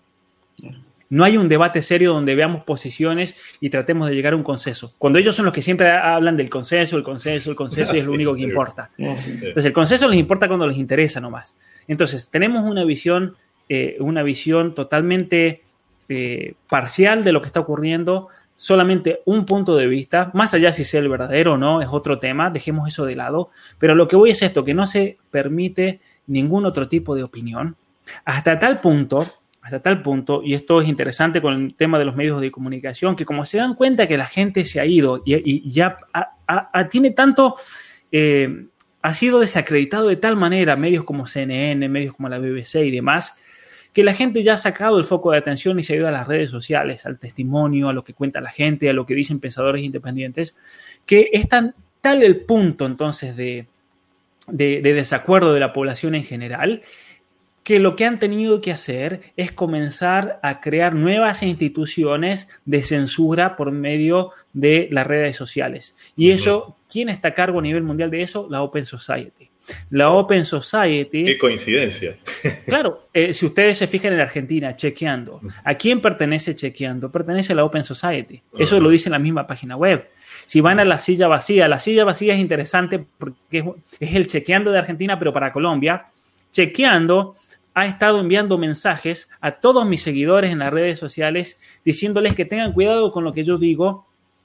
No hay un debate serio donde veamos posiciones y tratemos de llegar a un consenso. Cuando ellos son los que siempre hablan del consenso, el consenso, el consenso, y es lo único que importa. Entonces, el consenso les importa cuando les interesa nomás. Entonces, tenemos una visión, eh, una visión totalmente... Eh, parcial de lo que está ocurriendo, solamente un punto de vista, más allá si sea el verdadero o no, es otro tema, dejemos eso de lado, pero lo que voy es esto, que no se permite ningún otro tipo de opinión, hasta tal punto, hasta tal punto, y esto es interesante con el tema de los medios de comunicación, que como se dan cuenta que la gente se ha ido y, y ya a, a, a, tiene tanto, eh, ha sido desacreditado de tal manera, medios como C N N, medios como la B B C y demás, que la gente ya ha sacado el foco de atención y se ha ido a las redes sociales, al testimonio, a lo que cuenta la gente, a lo que dicen pensadores independientes, que es tan tal el punto entonces de, de, de desacuerdo de la población en general, que lo que han tenido que hacer es comenzar a crear nuevas instituciones de censura por medio de las redes sociales. Y eso, ¿quién está a cargo a nivel mundial de eso? La Open Society. La Open Society... ¡Qué coincidencia! Claro, eh, si ustedes se fijan en Argentina, Chequeando, ¿a quién pertenece Chequeando? Pertenece a la Open Society. Eso uh-huh. lo dice en la misma página web. Si van a La Silla Vacía, La Silla Vacía es interesante porque es, es el Chequeando de Argentina, pero para Colombia. Chequeando ha estado enviando mensajes a todos mis seguidores en las redes sociales diciéndoles que tengan cuidado con lo que yo digo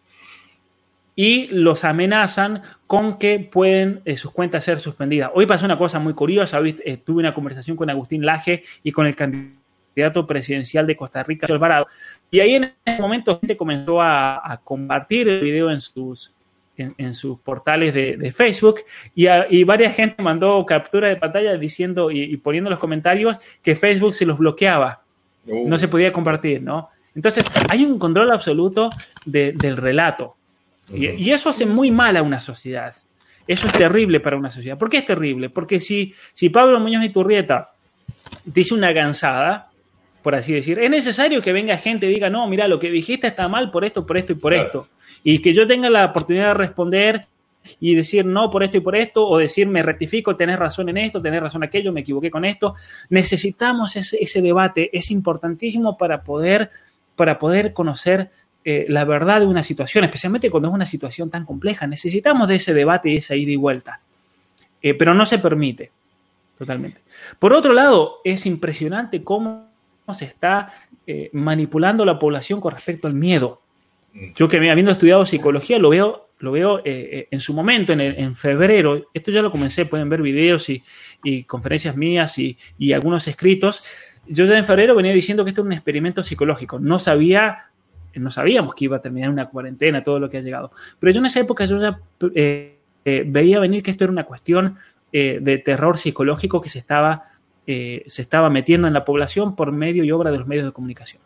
y los amenazan con que pueden eh, sus cuentas ser suspendidas. Hoy pasó una cosa muy curiosa. Hoy eh, tuve una conversación con Agustín Laje y con el candidato presidencial de Costa Rica, Alvarado, y ahí en ese momento gente comenzó a, a compartir el video en sus En, en sus portales de, de Facebook y, a, y varias gente mandó captura de pantalla diciendo y, y poniendo en los comentarios que Facebook se los bloqueaba, uh. no se podía compartir, ¿no? Entonces hay un control absoluto de, del relato uh-huh. y, y eso hace muy mal a una sociedad. Eso es terrible para una sociedad. ¿Por qué es terrible? Porque si, si Pablo Muñoz Iturrieta dice una gansada, por así decir, es necesario que venga gente y diga, no, mira, lo que dijiste está mal por esto, por esto y por claro. esto. Y que yo tenga la oportunidad de responder y decir no por esto y por esto, o decir me rectifico, tenés razón en esto, tenés razón en aquello, me equivoqué con esto. Necesitamos ese, ese debate, es importantísimo para poder, para poder conocer eh, la verdad de una situación, especialmente cuando es una situación tan compleja. Necesitamos de ese debate y esa ida y vuelta. Eh, pero no se permite, totalmente. Por otro lado, es impresionante cómo se está eh, manipulando la población con respecto al miedo. Yo que habiendo estudiado psicología lo veo, lo veo eh, en su momento, en, el, en febrero, esto ya lo comencé, pueden ver videos y, y conferencias mías y, y algunos escritos. Yo ya en febrero venía diciendo que esto era un experimento psicológico. No sabía, no sabíamos que iba a terminar una cuarentena, todo lo que ha llegado. Pero yo en esa época yo ya eh, eh, veía venir que esto era una cuestión eh, de terror psicológico que se estaba, eh, se estaba metiendo en la población por medio y obra de los medios de comunicación.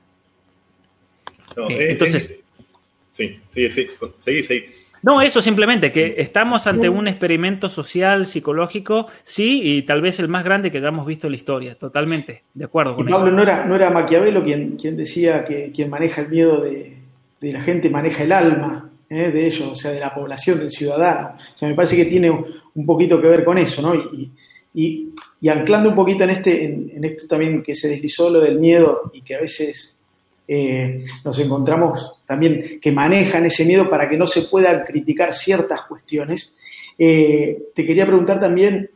No, eh, entonces... Es... Sí, sí, sí, seguí, seguí. No, eso simplemente, que estamos ante un experimento social, psicológico, sí, y tal vez el más grande que hayamos visto en la historia, totalmente, de acuerdo con y Pablo, eso. ¿no era, no era Maquiavelo quien, quien decía que quien maneja el miedo de, de la gente maneja el alma eh, de ellos, o sea, de la población, del ciudadano? O sea, me parece que tiene un poquito que ver con eso, ¿no? Y, y, y anclando un poquito en, este, en, en esto también que se deslizó lo del miedo y que a veces... Eh, nos encontramos también que manejan ese miedo para que no se puedan criticar ciertas cuestiones. Eh, te quería preguntar también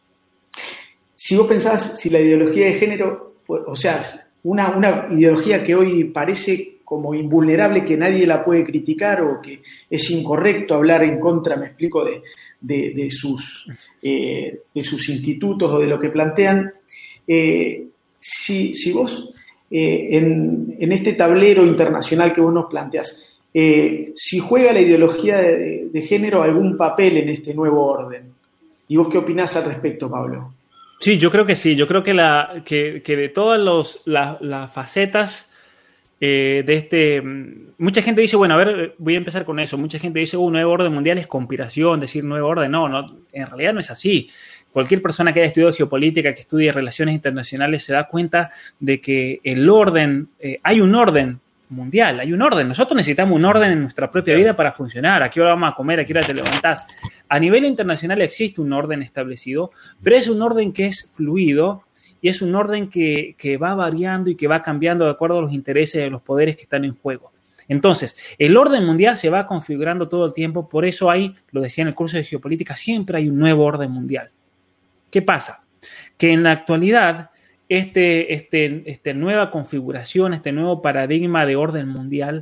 si vos pensás si la ideología de género, o sea, una, una ideología que hoy parece como invulnerable, que nadie la puede criticar o que es incorrecto hablar en contra, me explico, de, de, de, sus, eh, de sus institutos o de lo que plantean, eh, si, si vos... Eh, en, en este tablero internacional que vos nos planteás, eh, si juega la ideología de, de, de género algún papel en este nuevo orden. ¿Y vos qué opinás al respecto, Pablo? Sí, yo creo que sí. Yo creo que, la, que, que de todas los, la, las facetas eh, de este... Mucha gente dice, bueno, a ver, voy a empezar con eso. Mucha gente dice, un uh, nuevo orden mundial es conspiración, decir nuevo orden. No, no, en realidad no es así. Cualquier persona que haya estudiado geopolítica, que estudie relaciones internacionales, se da cuenta de que el orden, eh, hay un orden mundial, hay un orden. Nosotros necesitamos un orden en nuestra propia vida para funcionar. ¿A qué hora vamos a comer? ¿A qué hora te levantás? A nivel internacional existe un orden establecido, pero es un orden que es fluido y es un orden que, que va variando y que va cambiando de acuerdo a los intereses de los poderes que están en juego. Entonces, el orden mundial se va configurando todo el tiempo, por eso hay, lo decía en el curso de geopolítica, siempre hay un nuevo orden mundial. ¿Qué pasa? Que en la actualidad, este, este, esta nueva configuración, este nuevo paradigma de orden mundial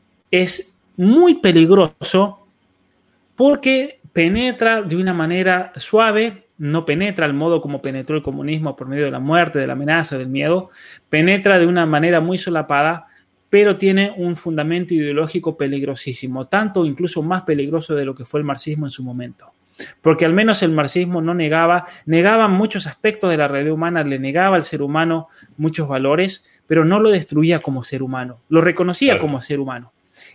es muy peligroso porque penetra de una manera suave, no penetra al modo como penetró el comunismo por medio de la muerte, de la amenaza, del miedo, penetra de una manera muy solapada, pero tiene un fundamento ideológico peligrosísimo, tanto incluso más peligroso de lo que fue el marxismo en su momento. Porque al menos el marxismo no negaba, negaba muchos aspectos de la realidad humana, le negaba al ser humano muchos valores, pero no lo destruía como ser humano, lo reconocía claro. como ser humano.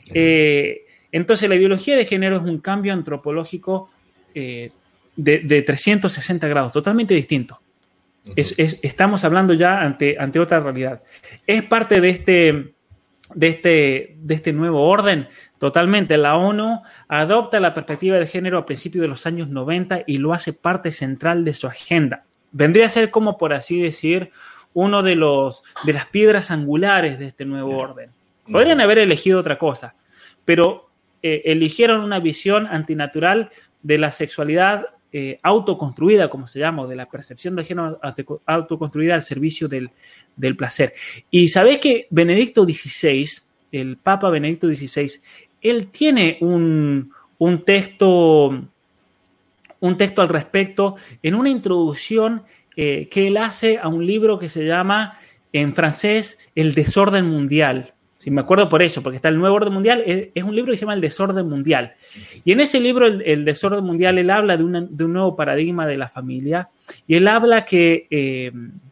Eh, entonces la ideología de género es un cambio antropológico eh, de, de trescientos sesenta grados, totalmente distinto. Uh-huh. Es, es, estamos hablando ya ante, ante otra realidad. Es parte de este... De este, de este nuevo orden, totalmente. La ONU adopta la perspectiva de género a principios de los años noventa y lo hace parte central de su agenda. Vendría a ser como, por así decir, uno de los de las piedras angulares de este nuevo orden. Podrían haber elegido otra cosa, pero eh, eligieron una visión antinatural de la sexualidad eh, autoconstruida, como se llama, o de la percepción de género autoconstruida al servicio del, del placer. Y sabés que Benedicto dieciséis, el Papa Benedicto dieciséis, él tiene un, un texto, un texto al respecto en una introducción eh, que él hace a un libro que se llama, en francés, El desorden mundial. Sí, me acuerdo por eso, porque está el Nuevo Orden Mundial, es, es un libro que se llama El desorden mundial. Y en ese libro, el, el desorden mundial, él habla de, una, de un nuevo paradigma de la familia, y él habla que... Eh,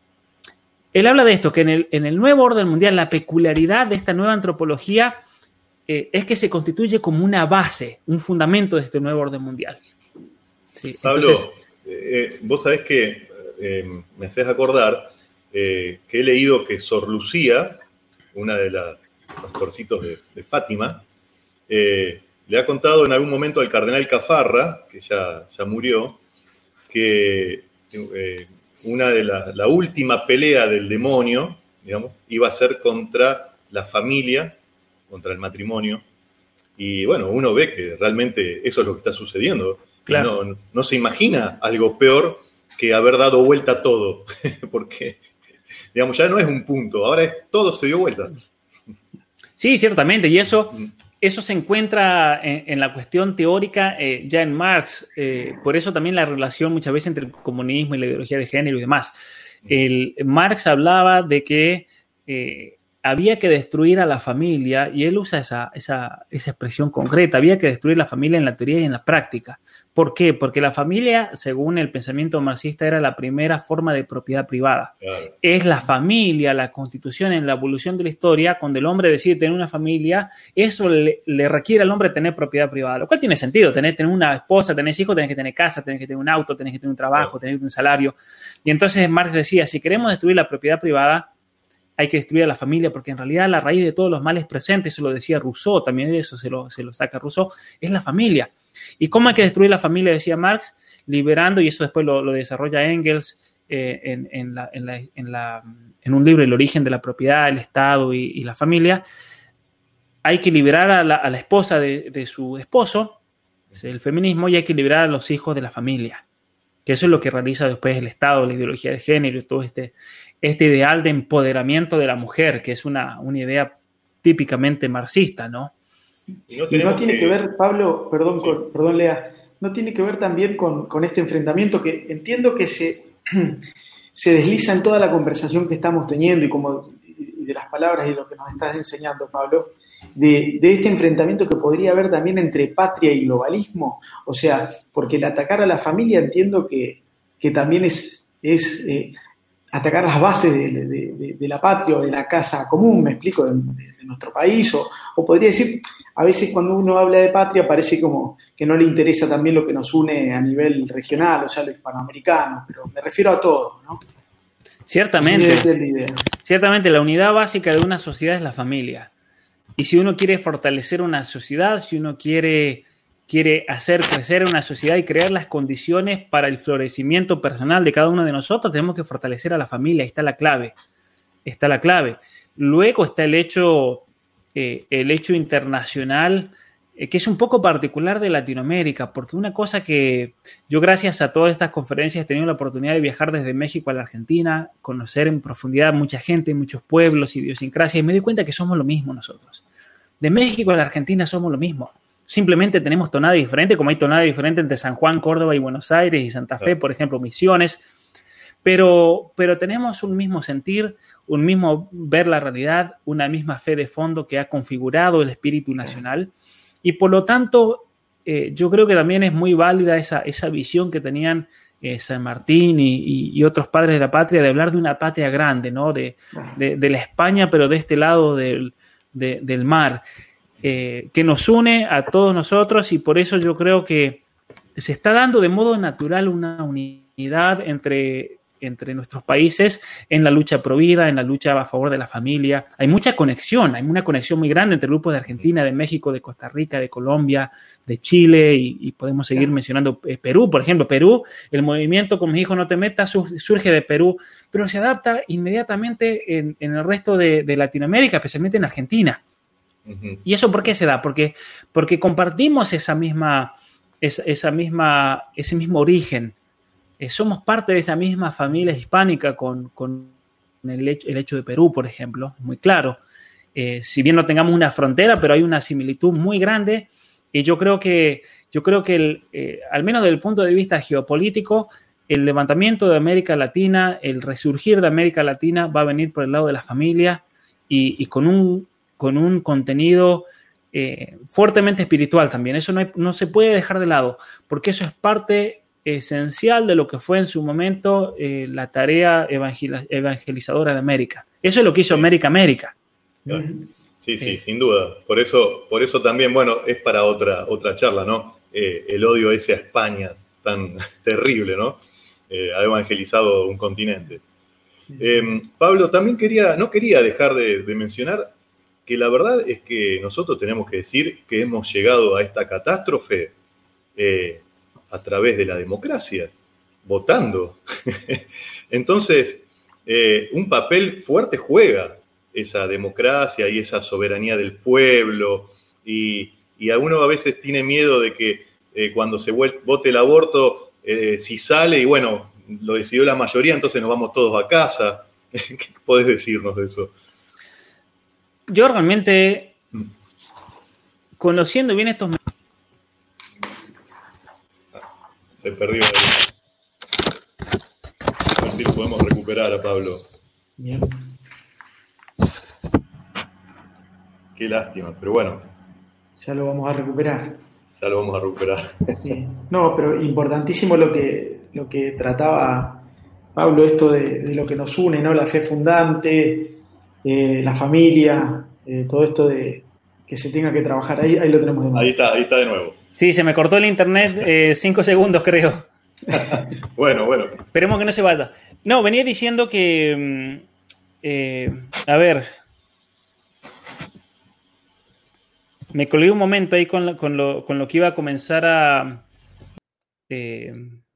él habla de esto, que en el, en el Nuevo Orden Mundial, la peculiaridad de esta nueva antropología eh, es que se constituye como una base, un fundamento de este Nuevo Orden Mundial. Sí, Pablo, entonces, eh, vos sabés que eh, me haces acordar eh, que he leído que Sor Lucía, una de las pastorcitos de, de Fátima, eh, le ha contado en algún momento al cardenal Cafarra, que ya, ya murió, que eh, una de la, la última pelea del demonio, digamos, iba a ser contra la familia, contra el matrimonio. Y bueno, uno ve que realmente eso es lo que está sucediendo. Claro. No, no se imagina algo peor que haber dado vuelta a todo, porque, digamos, ya no es un punto, ahora es todo se dio vuelta. Sí, ciertamente, y eso, eso se encuentra en, en la cuestión teórica eh, ya en Marx, eh, por eso también la relación muchas veces entre el comunismo y la ideología de género y demás. El, Marx hablaba de que eh, había que destruir a la familia, y él usa esa, esa, esa expresión concreta, había que destruir la familia en la teoría y en la práctica. ¿Por qué? Porque la familia, según el pensamiento marxista, era la primera forma de propiedad privada. Claro. Es la familia, la constitución en la evolución de la historia, cuando el hombre decide tener una familia, eso le, le requiere al hombre tener propiedad privada, lo cual tiene sentido, tener, tener una esposa, tener hijos, tenés que tener casa, tenés que tener un auto, tenés que tener un trabajo, claro. Tener un salario. Y entonces Marx decía, si queremos destruir la propiedad privada, hay que destruir a la familia, porque en realidad la raíz de todos los males presentes, eso lo decía Rousseau, también eso se lo, se lo saca Rousseau, es la familia. ¿Y cómo hay que destruir la familia? Decía Marx, liberando, y eso después lo, lo desarrolla Engels eh, en, en, la, en, la, en, la, en un libro, El origen de la propiedad, el Estado y, y la familia. Hay que liberar a la, a la esposa de, de su esposo, es el feminismo, y hay que liberar a los hijos de la familia, que eso es lo que realiza después el Estado, la ideología de género y todo este, este ideal de empoderamiento de la mujer, que es una, una idea típicamente marxista, ¿no? Y no, y no tiene que... que ver, Pablo, perdón, sí. con, perdón Lea, no tiene que ver también con, con este enfrentamiento que entiendo que se, se desliza en toda la conversación que estamos teniendo y, como, y de las palabras y de lo que nos estás enseñando, Pablo, de, de este enfrentamiento que podría haber también entre patria y globalismo, o sea, porque el atacar a la familia entiendo que, que también es, es eh, atacar las bases de, de, de, de la patria o de la casa común, me explico, de, de nuestro país, o, o podría decir, a veces cuando uno habla de patria parece como que no le interesa también lo que nos une a nivel regional, o sea, lo hispanoamericano, pero me refiero a todo, ¿no? Ciertamente, la ciertamente la unidad básica de una sociedad es la familia. Y si uno quiere fortalecer una sociedad, si uno quiere, quiere hacer crecer una sociedad y crear las condiciones para el florecimiento personal de cada uno de nosotros, tenemos que fortalecer a la familia. Ahí está la clave. Está la clave. Luego está el hecho, eh, el hecho internacional, eh, que es un poco particular de Latinoamérica, porque una cosa que yo, gracias a todas estas conferencias, he tenido la oportunidad de viajar desde México a la Argentina, conocer en profundidad mucha gente, muchos pueblos, idiosincrasias, y me doy cuenta que somos lo mismo nosotros. De México a la Argentina somos lo mismo. Simplemente tenemos tonada diferente, como hay tonada diferente entre San Juan, Córdoba y Buenos Aires y Santa Fe, por ejemplo, Misiones. Pero, pero tenemos un mismo sentir, un mismo ver la realidad, una misma fe de fondo que ha configurado el espíritu nacional. Y por lo tanto, eh, yo creo que también es muy válida esa, esa visión que tenían eh, San Martín y, y, y otros padres de la patria, de hablar de una patria grande, ¿no? De, de, de la España, pero de este lado del, de, del mar, eh, que nos une a todos nosotros, y por eso yo creo que se está dando de modo natural una unidad entre... entre nuestros países en la lucha pro vida, en la lucha a favor de la familia. Hay mucha conexión, hay una conexión muy grande entre grupos de Argentina, de México, de Costa Rica, de Colombia, de Chile, y, y podemos seguir mencionando eh, Perú, por ejemplo. Perú, el movimiento Con mi hijo no te metas surge de Perú, pero se adapta inmediatamente en, en el resto de, de Latinoamérica, especialmente en Argentina. Uh-huh. ¿Y eso por qué se da? Porque, porque compartimos esa misma... esa, esa misma, ese mismo origen. Eh, somos parte de esa misma familia hispánica con, con el, hecho, el hecho de Perú, por ejemplo, muy claro. Eh, si bien no tengamos una frontera, pero hay una similitud muy grande, y yo creo que, yo creo que el, eh, al menos desde el punto de vista geopolítico, el levantamiento de América Latina, el resurgir de América Latina va a venir por el lado de la familia y, y con, un, con un contenido eh, fuertemente espiritual también. Eso no, hay, no se puede dejar de lado, porque eso es parte esencial de lo que fue en su momento eh, la tarea evangel- evangelizadora de América. Eso es lo que hizo América América. Claro. Sí, sí, eh. sin duda. Por eso, por eso también, bueno, es para otra, otra charla, ¿no? Eh, el odio ese a España tan terrible, ¿no? Eh, ha evangelizado un continente. Eh, Pablo, también quería, no quería dejar de, de mencionar que la verdad es que nosotros tenemos que decir que hemos llegado a esta catástrofe eh, a través de la democracia, votando. Entonces, eh, un papel fuerte juega esa democracia y esa soberanía del pueblo, y, y a uno a veces tiene miedo de que eh, cuando se vote el aborto, eh, si sale y bueno, lo decidió la mayoría, entonces nos vamos todos a casa. ¿Qué podés decirnos de eso? Yo realmente, conociendo bien estos... Se perdió ahí. A ver si lo podemos recuperar a Pablo. Bien. Qué lástima, pero bueno. Ya lo vamos a recuperar. Ya lo vamos a recuperar. Sí. No, pero importantísimo lo que, lo que trataba Pablo, esto de, de lo que nos une, ¿no? La fe fundante, eh, la familia, eh, todo esto de que se tenga que trabajar. Ahí, ahí lo tenemos de nuevo. Ahí está, ahí está de nuevo. Sí, se me cortó el internet eh, cinco segundos, creo. Bueno, bueno. Esperemos que no se vaya. No, venía diciendo que, eh, a ver, me colgué un momento ahí con, la, con, lo, con lo que iba a comenzar a... Eh,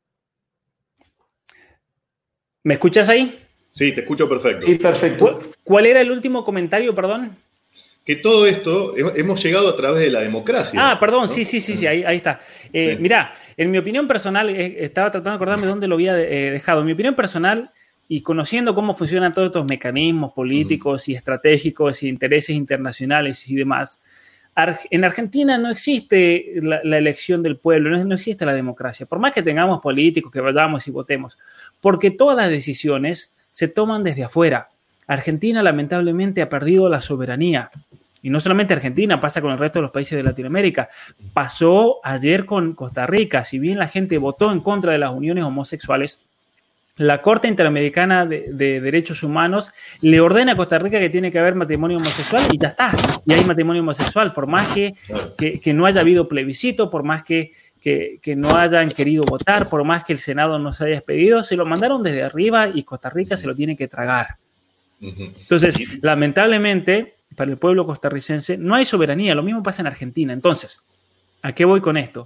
¿Me escuchas ahí? Sí, te escucho perfecto. Sí, perfecto. ¿Cuál, cuál era el último comentario, perdón? Que todo esto hemos llegado a través de la democracia. Ah, perdón, ¿no? sí, sí, sí, sí, ahí, ahí está. Eh, sí. Mirá, en mi opinión personal, eh, estaba tratando de acordarme dónde lo había eh, dejado. En mi opinión personal, y conociendo cómo funcionan todos estos mecanismos políticos uh-huh. y estratégicos y intereses internacionales y demás, Ar- en Argentina no existe la, la elección del pueblo, no, no existe la democracia. Por más que tengamos políticos, que vayamos y votemos, porque todas las decisiones se toman desde afuera. Argentina lamentablemente ha perdido la soberanía. Y no solamente Argentina, pasa con el resto de los países de Latinoamérica. Pasó ayer con Costa Rica. Si bien la gente votó en contra de las uniones homosexuales, la Corte Interamericana de, de Derechos Humanos le ordena a Costa Rica que tiene que haber matrimonio homosexual y ya está. Y hay matrimonio homosexual, por más que, que, que no haya habido plebiscito, por más que, que, que no hayan querido votar, por más que el Senado no se haya expedido, se lo mandaron desde arriba y Costa Rica se lo tiene que tragar. Entonces, lamentablemente, para el pueblo costarricense no hay soberanía. Lo mismo pasa en Argentina. Entonces, ¿a qué voy con esto?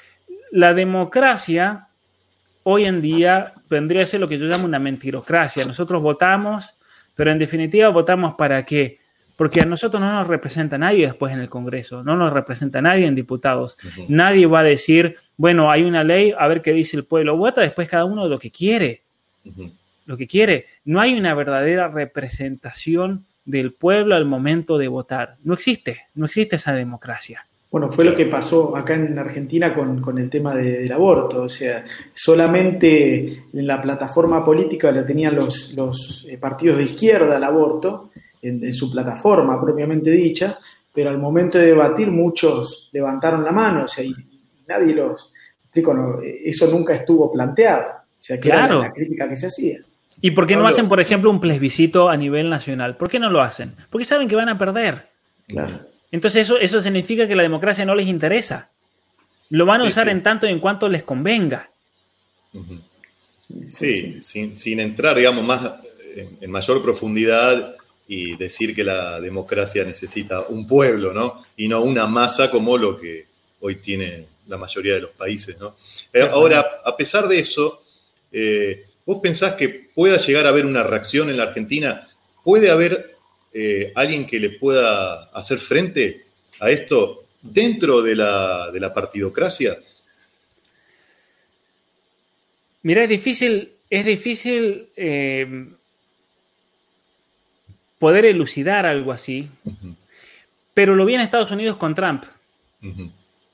La democracia hoy en día vendría a ser lo que yo llamo una mentirocracia. Nosotros votamos, pero en definitiva votamos ¿para qué? Porque a nosotros no nos representa nadie después en el Congreso, no nos representa nadie en diputados. Uh-huh. Nadie va a decir, bueno, hay una ley, a ver qué dice el pueblo. Vota después cada uno lo que quiere. Uh-huh. Lo que quiere. No hay una verdadera representación del pueblo al momento de votar. No existe, no existe esa democracia. Bueno, fue lo que pasó acá en Argentina con, con el tema de, del aborto. O sea, solamente en la plataforma política la tenían los, los partidos de izquierda el aborto, en, en su plataforma propiamente dicha, pero al momento de debatir muchos levantaron la mano, o sea, y nadie los... Explico, no, eso nunca estuvo planteado. O sea, que claro. Era la crítica que se hacía. ¿Y por qué no hacen, por ejemplo, un plebiscito a nivel nacional? ¿Por qué no lo hacen? Porque saben que van a perder. Claro. Entonces eso, eso significa que la democracia no les interesa. Lo van a sí, usar sí. en tanto y en cuanto les convenga. Uh-huh. Sí, sin, sin entrar, digamos, más en, en mayor profundidad y decir que la democracia necesita un pueblo, ¿no? Y no una masa como lo que hoy tiene la mayoría de los países, ¿no? Eh, ahora, a pesar de eso, eh, ¿vos pensás que pueda llegar a haber una reacción en la Argentina? ¿Puede haber eh, alguien que le pueda hacer frente a esto dentro de la, de la partidocracia? Mira, es difícil, es difícil eh, poder elucidar algo así, uh-huh. pero lo vi en Estados Unidos con Trump. Uh-huh.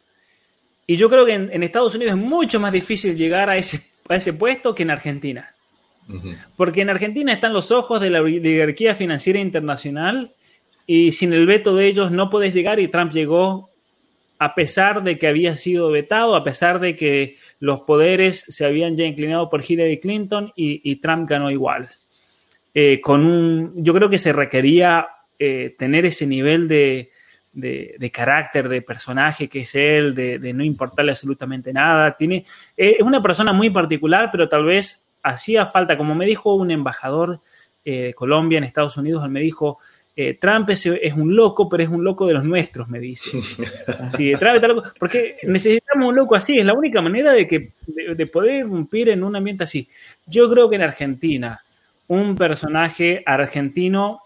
Y yo creo que en, en Estados Unidos es mucho más difícil llegar a ese, a ese puesto que en Argentina. Uh-huh. Porque en Argentina están los ojos de la oligarquía financiera internacional y sin el veto de ellos no podés llegar, y Trump llegó a pesar de que había sido vetado, a pesar de que los poderes se habían ya inclinado por Hillary Clinton, y, y Trump ganó igual. Eh, con un, yo creo que se requería eh, tener ese nivel de, de, de carácter, de personaje que es él, de, de no importarle absolutamente nada. Tiene, eh, es una persona muy particular, pero tal vez hacía falta, como me dijo un embajador eh, de Colombia en Estados Unidos, él me dijo, eh, Trump es, es un loco, pero es un loco de los nuestros, me dice. Así, Trump está loco, porque necesitamos un loco así, es la única manera de, que, de, de poder irrumpir en un ambiente así. Yo creo que en Argentina, un personaje argentino,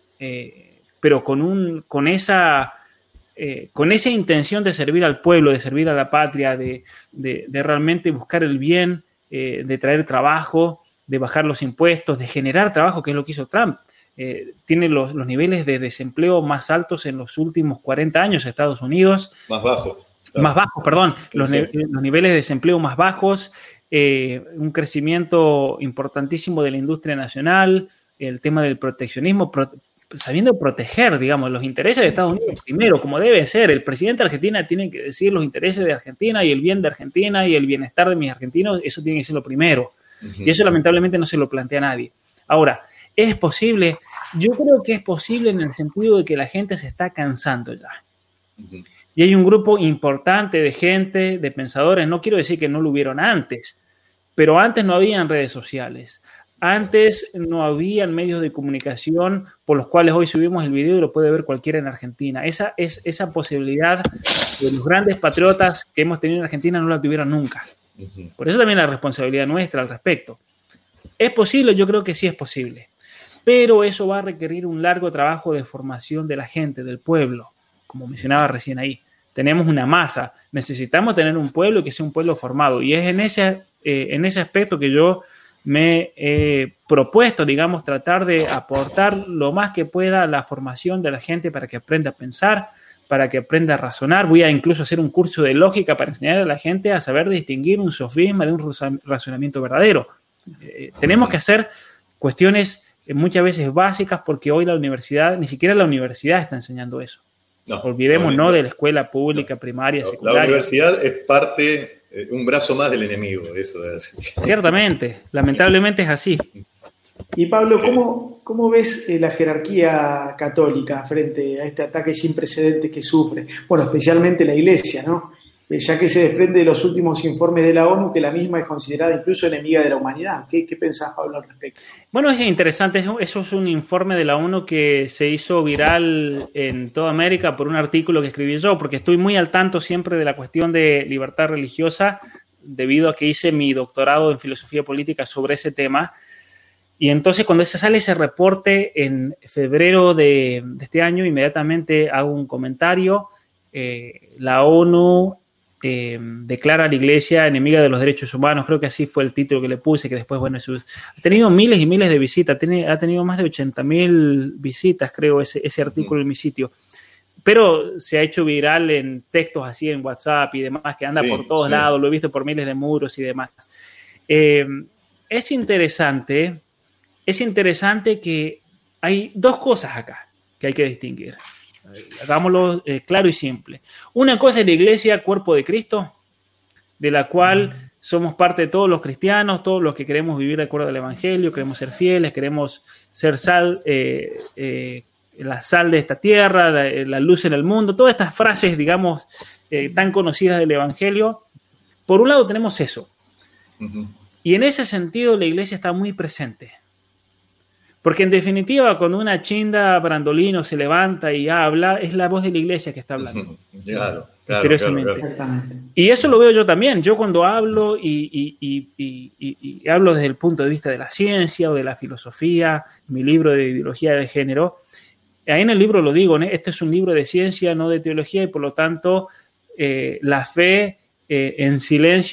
eh, pero con, un, con, esa, eh, con esa intención de servir al pueblo, de servir a la patria, de, de, de realmente buscar el bien, Eh, de traer trabajo, de bajar los impuestos, de generar trabajo, que es lo que hizo Trump. Eh, tiene los, los niveles de desempleo más altos en los últimos cuarenta años en Estados Unidos. Más bajos. Claro. Más bajos, perdón. Los, sí. ne- los niveles de desempleo más bajos, eh, un crecimiento importantísimo de la industria nacional, el tema del proteccionismo, pro- sabiendo proteger, digamos, los intereses de Estados Unidos primero, como debe ser. El presidente de Argentina tiene que decir los intereses de Argentina y el bien de Argentina y el bienestar de mis argentinos, eso tiene que ser lo primero. Uh-huh. Y eso lamentablemente no se lo plantea nadie. Ahora, ¿es posible? Yo creo que es posible en el sentido de que la gente se está cansando ya. Uh-huh. Y hay un grupo importante de gente, de pensadores, no quiero decir que no lo hubieron antes, pero antes no habían redes sociales. Antes no habían medios de comunicación por los cuales hoy subimos el video y lo puede ver cualquiera en Argentina. Esa, es, esa posibilidad de los grandes patriotas que hemos tenido en Argentina no la tuvieron nunca. Uh-huh. Por eso también la responsabilidad nuestra al respecto. ¿Es posible? Yo creo que sí es posible. Pero eso va a requerir un largo trabajo de formación de la gente, del pueblo, como mencionaba recién ahí. Tenemos una masa. Necesitamos tener un pueblo que sea un pueblo formado. Y es en ese, eh, en ese aspecto que yo me he propuesto, digamos, tratar de aportar lo más que pueda a la formación de la gente para que aprenda a pensar, para que aprenda a razonar. Voy a incluso hacer un curso de lógica para enseñar a la gente a saber distinguir un sofisma de un razonamiento verdadero. Eh, tenemos que hacer cuestiones eh, muchas veces básicas, porque hoy la universidad, ni siquiera la universidad está enseñando eso. No, Olvidemos no, no de la escuela pública, no, primaria, no, secundaria. La universidad es parte... un brazo más del enemigo, eso de así. Ciertamente, lamentablemente es así. Y Pablo, ¿cómo, cómo ves la jerarquía católica frente a este ataque sin precedentes que sufre? Bueno, especialmente la Iglesia, ¿no? Ya que se desprende de los últimos informes de la ONU que la misma es considerada incluso enemiga de la humanidad. ¿Qué, qué pensás, Pablo, al respecto? Bueno, es interesante. Eso, eso es un informe de la ONU que se hizo viral en toda América por un artículo que escribí yo, porque estoy muy al tanto siempre de la cuestión de libertad religiosa, debido a que hice mi doctorado en filosofía política sobre ese tema. Y entonces, cuando se sale ese reporte en febrero de, de este año, inmediatamente hago un comentario. Eh, la ONU Eh, declara a la Iglesia enemiga de los derechos humanos, creo que así fue el título que le puse, que después, bueno, eso, ha tenido miles y miles de visitas, tiene, ha tenido más de ochenta mil visitas, creo, ese, ese artículo en mi sitio, pero se ha hecho viral en textos así en WhatsApp y demás, que anda sí, por todos sí. lados, lo he visto por miles de muros y demás. Eh, es interesante, es interesante que hay dos cosas acá que hay que distinguir. Hagámoslo eh, claro y simple. Una cosa es la Iglesia, cuerpo de Cristo, de la cual somos parte de todos los cristianos, todos los que queremos vivir de acuerdo al Evangelio, queremos ser fieles, queremos ser sal, eh, eh, la sal de esta tierra, la, la luz en el mundo, todas estas frases, digamos, eh, tan conocidas del Evangelio. Por un lado tenemos eso. Uh-huh. Y en ese sentido la Iglesia está muy presente. Porque en definitiva, cuando una chinda Brandolino se levanta y habla, es la voz de la Iglesia que está hablando. Claro, claro, claro, claro. Y eso lo veo yo también. Yo cuando hablo y, y, y, y, y, y hablo desde el punto de vista de la ciencia o de la filosofía, mi libro de ideología de género, ahí en el libro lo digo, ¿no? Este es un libro de ciencia, no de teología, y por lo tanto eh, la fe eh, en silencio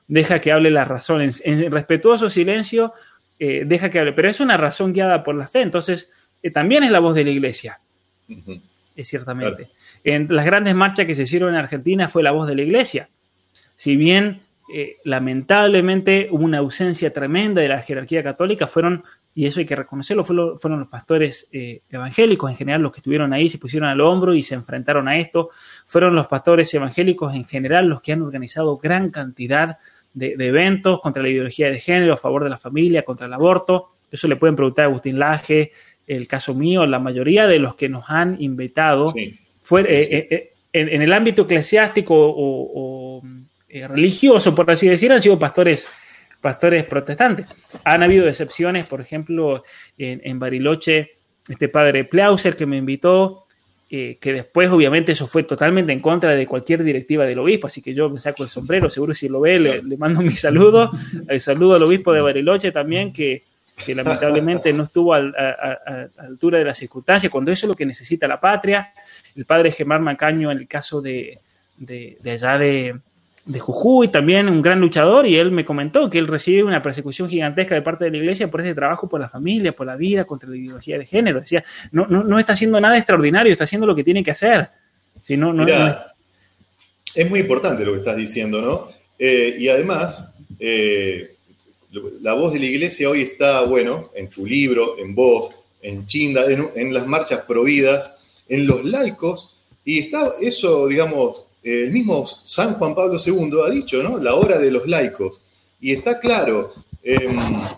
deja que hable la razón. En, en respetuoso silencio, eh, deja que hable. Pero es una razón guiada por la fe, entonces eh, también es la voz de la iglesia. Uh-huh. Es ciertamente. Claro. En las grandes marchas que se hicieron en Argentina fue la voz de la iglesia. Si bien eh, lamentablemente hubo una ausencia tremenda de la jerarquía católica, fueron, y eso hay que reconocerlo, fueron, fueron los pastores eh, evangélicos en general los que estuvieron ahí, se pusieron al hombro y se enfrentaron a esto. Fueron los pastores evangélicos en general los que han organizado gran cantidad de, de eventos contra la ideología de género, a favor de la familia, contra el aborto. Eso le pueden preguntar a Agustín Laje, el caso mío, la mayoría de los que nos han invitado, sí, fue, sí, sí. Eh, eh, en, en el ámbito eclesiástico o, o eh, religioso, por así decir, han sido pastores, pastores protestantes. Han habido excepciones, por ejemplo, en, en Bariloche, este padre Plauser que me invitó, eh, que después obviamente eso fue totalmente en contra de cualquier directiva del obispo, así que yo me saco el sombrero, seguro si lo ve le, le mando mi saludo, el saludo al obispo de Bariloche también, que que lamentablemente no estuvo a, a, a, a altura de las circunstancias, cuando eso es lo que necesita la patria. El padre Gemar Macaño, en el caso de, de, de allá de, de Jujuy, también un gran luchador, y él me comentó que él recibe una persecución gigantesca de parte de la iglesia por este trabajo por la familia, por la vida, contra la ideología de género. Decía, no, no, no está haciendo nada extraordinario, está haciendo lo que tiene que hacer. Si no, no, Mirá, no es... es muy importante lo que estás diciendo, ¿no? Eh, y además... Eh, la voz de la iglesia hoy está, bueno, en tu libro, en vos, en Chinda, en, en las marchas providas, en los laicos, y está eso, digamos, el mismo San Juan Pablo segundo ha dicho, ¿no? La hora de los laicos. Y está claro, eh,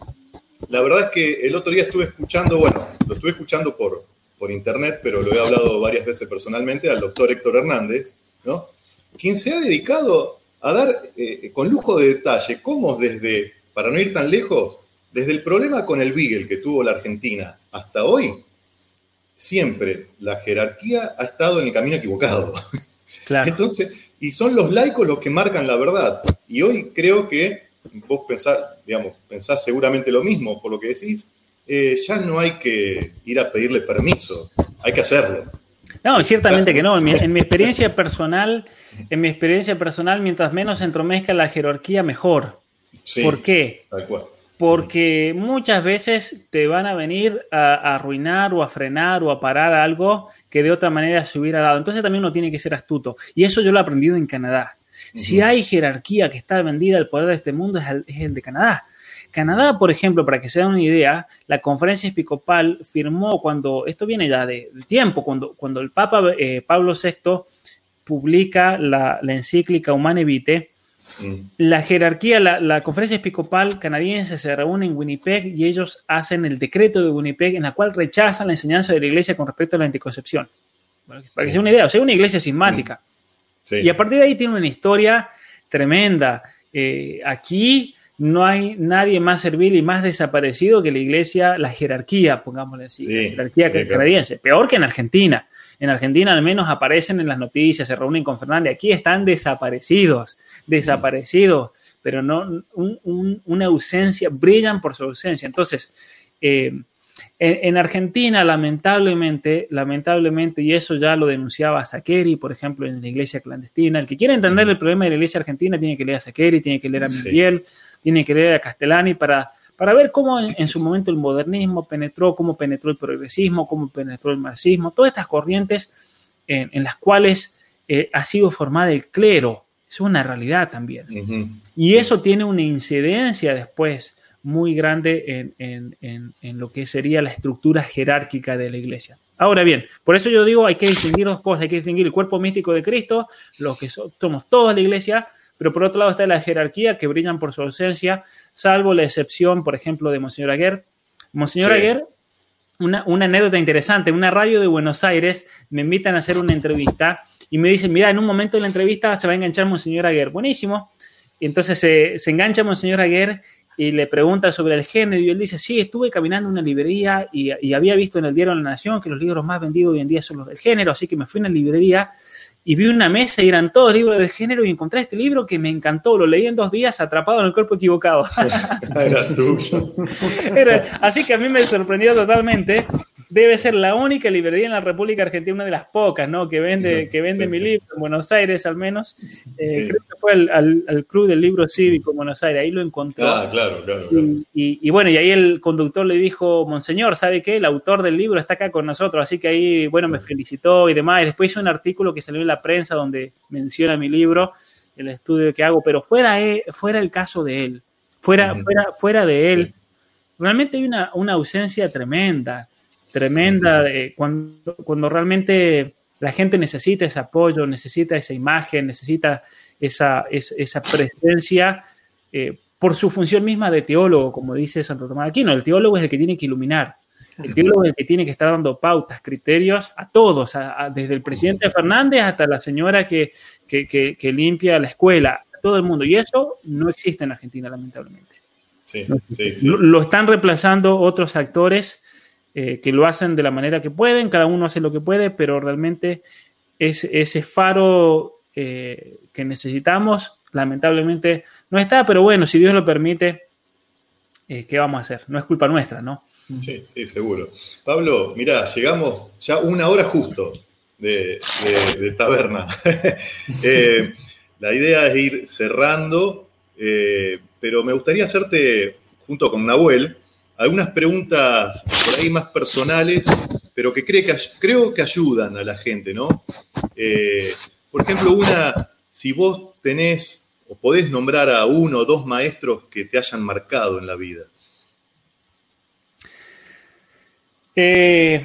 la verdad es que el otro día estuve escuchando, bueno, lo estuve escuchando por, por internet, pero lo he hablado varias veces personalmente, al doctor Héctor Hernández, ¿no? Quien se ha dedicado a dar eh, con lujo de detalle cómo desde... para no ir tan lejos, desde el problema con el Beagle que tuvo la Argentina hasta hoy, siempre la jerarquía ha estado en el camino equivocado. Claro. Entonces, y son los laicos los que marcan la verdad. Y hoy creo que vos pensás, digamos, pensás seguramente lo mismo por lo que decís, eh, ya no hay que ir a pedirle permiso, hay que hacerlo. No, ciertamente que no. En mi, en mi experiencia personal, en mi experiencia personal, mientras menos se entromezca la jerarquía, mejor. Sí, ¿por qué? Tal cual. Porque muchas veces te van a venir a, a arruinar o a frenar o a parar algo que de otra manera se hubiera dado. Entonces también uno tiene que ser astuto. Y eso yo lo he aprendido en Canadá. Uh-huh. Si hay jerarquía que está vendida al poder de este mundo, es el, es el de Canadá. Canadá, por ejemplo, para que se den una idea, la conferencia episcopal firmó cuando, esto viene ya de, de tiempo, cuando, cuando el Papa eh, Pablo sexto publica la, la encíclica Humanae Vitae. La jerarquía, la, la conferencia episcopal canadiense se reúne en Winnipeg y ellos hacen el decreto de Winnipeg en la cual rechazan la enseñanza de la iglesia con respecto a la anticoncepción. Para que, para que sí. se den una idea, o sea, una iglesia cismática. Sí. Y a partir de ahí tiene una historia tremenda. Eh, aquí no hay nadie más servil y más desaparecido que la iglesia, la jerarquía, pongámosle así, sí, la jerarquía sí, canadiense. Claro. Peor que en Argentina. En Argentina al menos aparecen en las noticias, se reúnen con Fernández. Aquí están desaparecidos, desaparecidos, pero no un, un, una ausencia, brillan por su ausencia. Entonces, eh, en, en Argentina, lamentablemente, lamentablemente, y eso ya lo denunciaba Sakeri, por ejemplo, en la iglesia clandestina. El que quiera entender el problema de la iglesia argentina tiene que leer a Sakeri, tiene que leer a Miguel, sí. tiene que leer a Castellani para... para ver cómo en, en su momento el modernismo penetró, cómo penetró el progresismo, cómo penetró el marxismo, todas estas corrientes en, en las cuales eh, ha sido formada el clero. Es una realidad también. Uh-huh. Y eso tiene una incidencia después muy grande en, en, en, en lo que sería la estructura jerárquica de la iglesia. Ahora bien, por eso yo digo, hay que distinguir dos cosas. Hay que distinguir el cuerpo místico de Cristo, los que so, somos todos la iglesia, pero por otro lado está la jerarquía, que brillan por su ausencia, salvo la excepción, por ejemplo, de Monseñor Aguer. Monseñor sí. Aguer, una, una anécdota interesante, en una radio de Buenos Aires me invitan a hacer una entrevista y me dicen, mira, en un momento de la entrevista se va a enganchar Monseñor Aguer. Buenísimo. Y entonces se, se engancha Monseñor Aguer y le pregunta sobre el género y él dice, sí, estuve caminando en una librería y, y había visto en el diario La Nación que los libros más vendidos hoy en día son los del género, así que me fui a una librería y vi una mesa y eran todos libros de género y encontré este libro que me encantó, lo leí en dos días, Atrapado en el cuerpo equivocado. Era tuyo. Era, así que a mí me sorprendió totalmente debe ser la única librería en la República Argentina, una de las pocas, ¿no? Que vende, Uh-huh. que vende Sí, mi sí. libro, en Buenos Aires al menos. Eh, Sí. Creo que fue al, al, al Club del Libro Cívico en Buenos Aires, ahí lo encontró. Ah, claro, claro, claro. Y, y, y bueno, y ahí el conductor le dijo, Monseñor, ¿sabe qué? El autor del libro está acá con nosotros, así que ahí, bueno, me felicitó y demás. Y después hizo un artículo que salió en la prensa donde menciona mi libro, el estudio que hago, pero fuera, eh, fuera el caso de él, fuera, Uh-huh. fuera, fuera de él, Sí. realmente hay una, una ausencia tremenda, tremenda, de cuando, cuando realmente la gente necesita ese apoyo, necesita esa imagen, necesita esa, esa, esa presencia, eh, por su función misma de teólogo, como dice Santo Tomás de Aquino. El teólogo es el que tiene que iluminar, el teólogo es el que tiene que estar dando pautas, criterios a todos, a, a, desde el presidente Fernández hasta la señora que, que, que, que limpia la escuela, a todo el mundo. Y eso no existe en Argentina, lamentablemente. Sí, No, sí, sí. Lo, lo están reemplazando otros actores eh, que lo hacen de la manera que pueden, cada uno hace lo que puede, pero realmente es, ese faro eh, que necesitamos, lamentablemente no está, pero bueno, si Dios lo permite, eh, ¿qué vamos a hacer? No es culpa nuestra, ¿no? Sí, sí, seguro. Pablo, mirá, llegamos ya una hora justo de, de, de taberna. eh, la idea es ir cerrando, eh, pero me gustaría hacerte, junto con Nahuel, algunas preguntas por ahí más personales, pero que, cree que creo que ayudan a la gente, ¿no? Eh, por ejemplo, una, si vos tenés o podés nombrar a uno o dos maestros que te hayan marcado en la vida. Eh,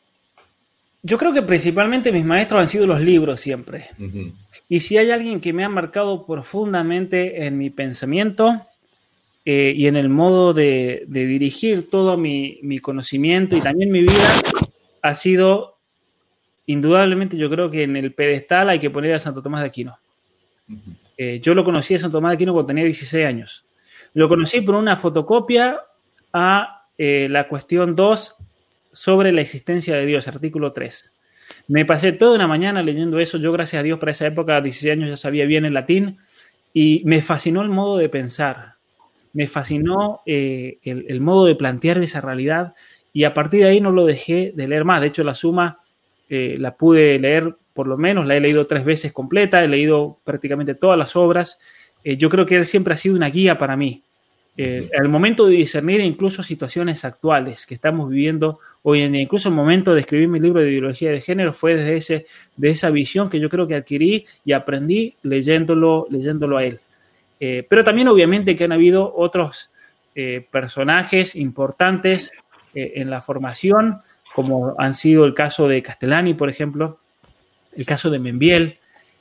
yo creo que principalmente mis maestros han sido los libros siempre. Uh-huh. Y si hay alguien que me ha marcado profundamente en mi pensamiento eh, y en el modo de, de dirigir todo mi, mi conocimiento y también mi vida, ha sido indudablemente, yo creo que en el pedestal hay que poner a Santo Tomás de Aquino. Uh-huh. Eh, yo lo conocí a Santo Tomás de Aquino cuando tenía dieciséis años. Lo conocí por una fotocopia a eh, la cuestión dos sobre la existencia de Dios, artículo tres. Me pasé toda una mañana leyendo eso. Yo, gracias a Dios, para esa época, a dieciséis años, ya sabía bien el latín y me fascinó el modo de pensar. Me fascinó eh, el, el modo de plantear esa realidad y a partir de ahí no lo dejé de leer más. De hecho, la Suma eh, la pude leer, por lo menos, la he leído tres veces completa, he leído prácticamente todas las obras. Eh, yo creo que él siempre ha sido una guía para mí. Eh, al momento de discernir incluso situaciones actuales que estamos viviendo hoy en día, incluso el momento de escribir mi libro de ideología de género fue desde ese, de esa visión que yo creo que adquirí y aprendí leyéndolo, leyéndolo a él. Eh, pero también obviamente que han habido otros eh, personajes importantes eh, en la formación, como han sido el caso de Castellani, por ejemplo, el caso de Membiel,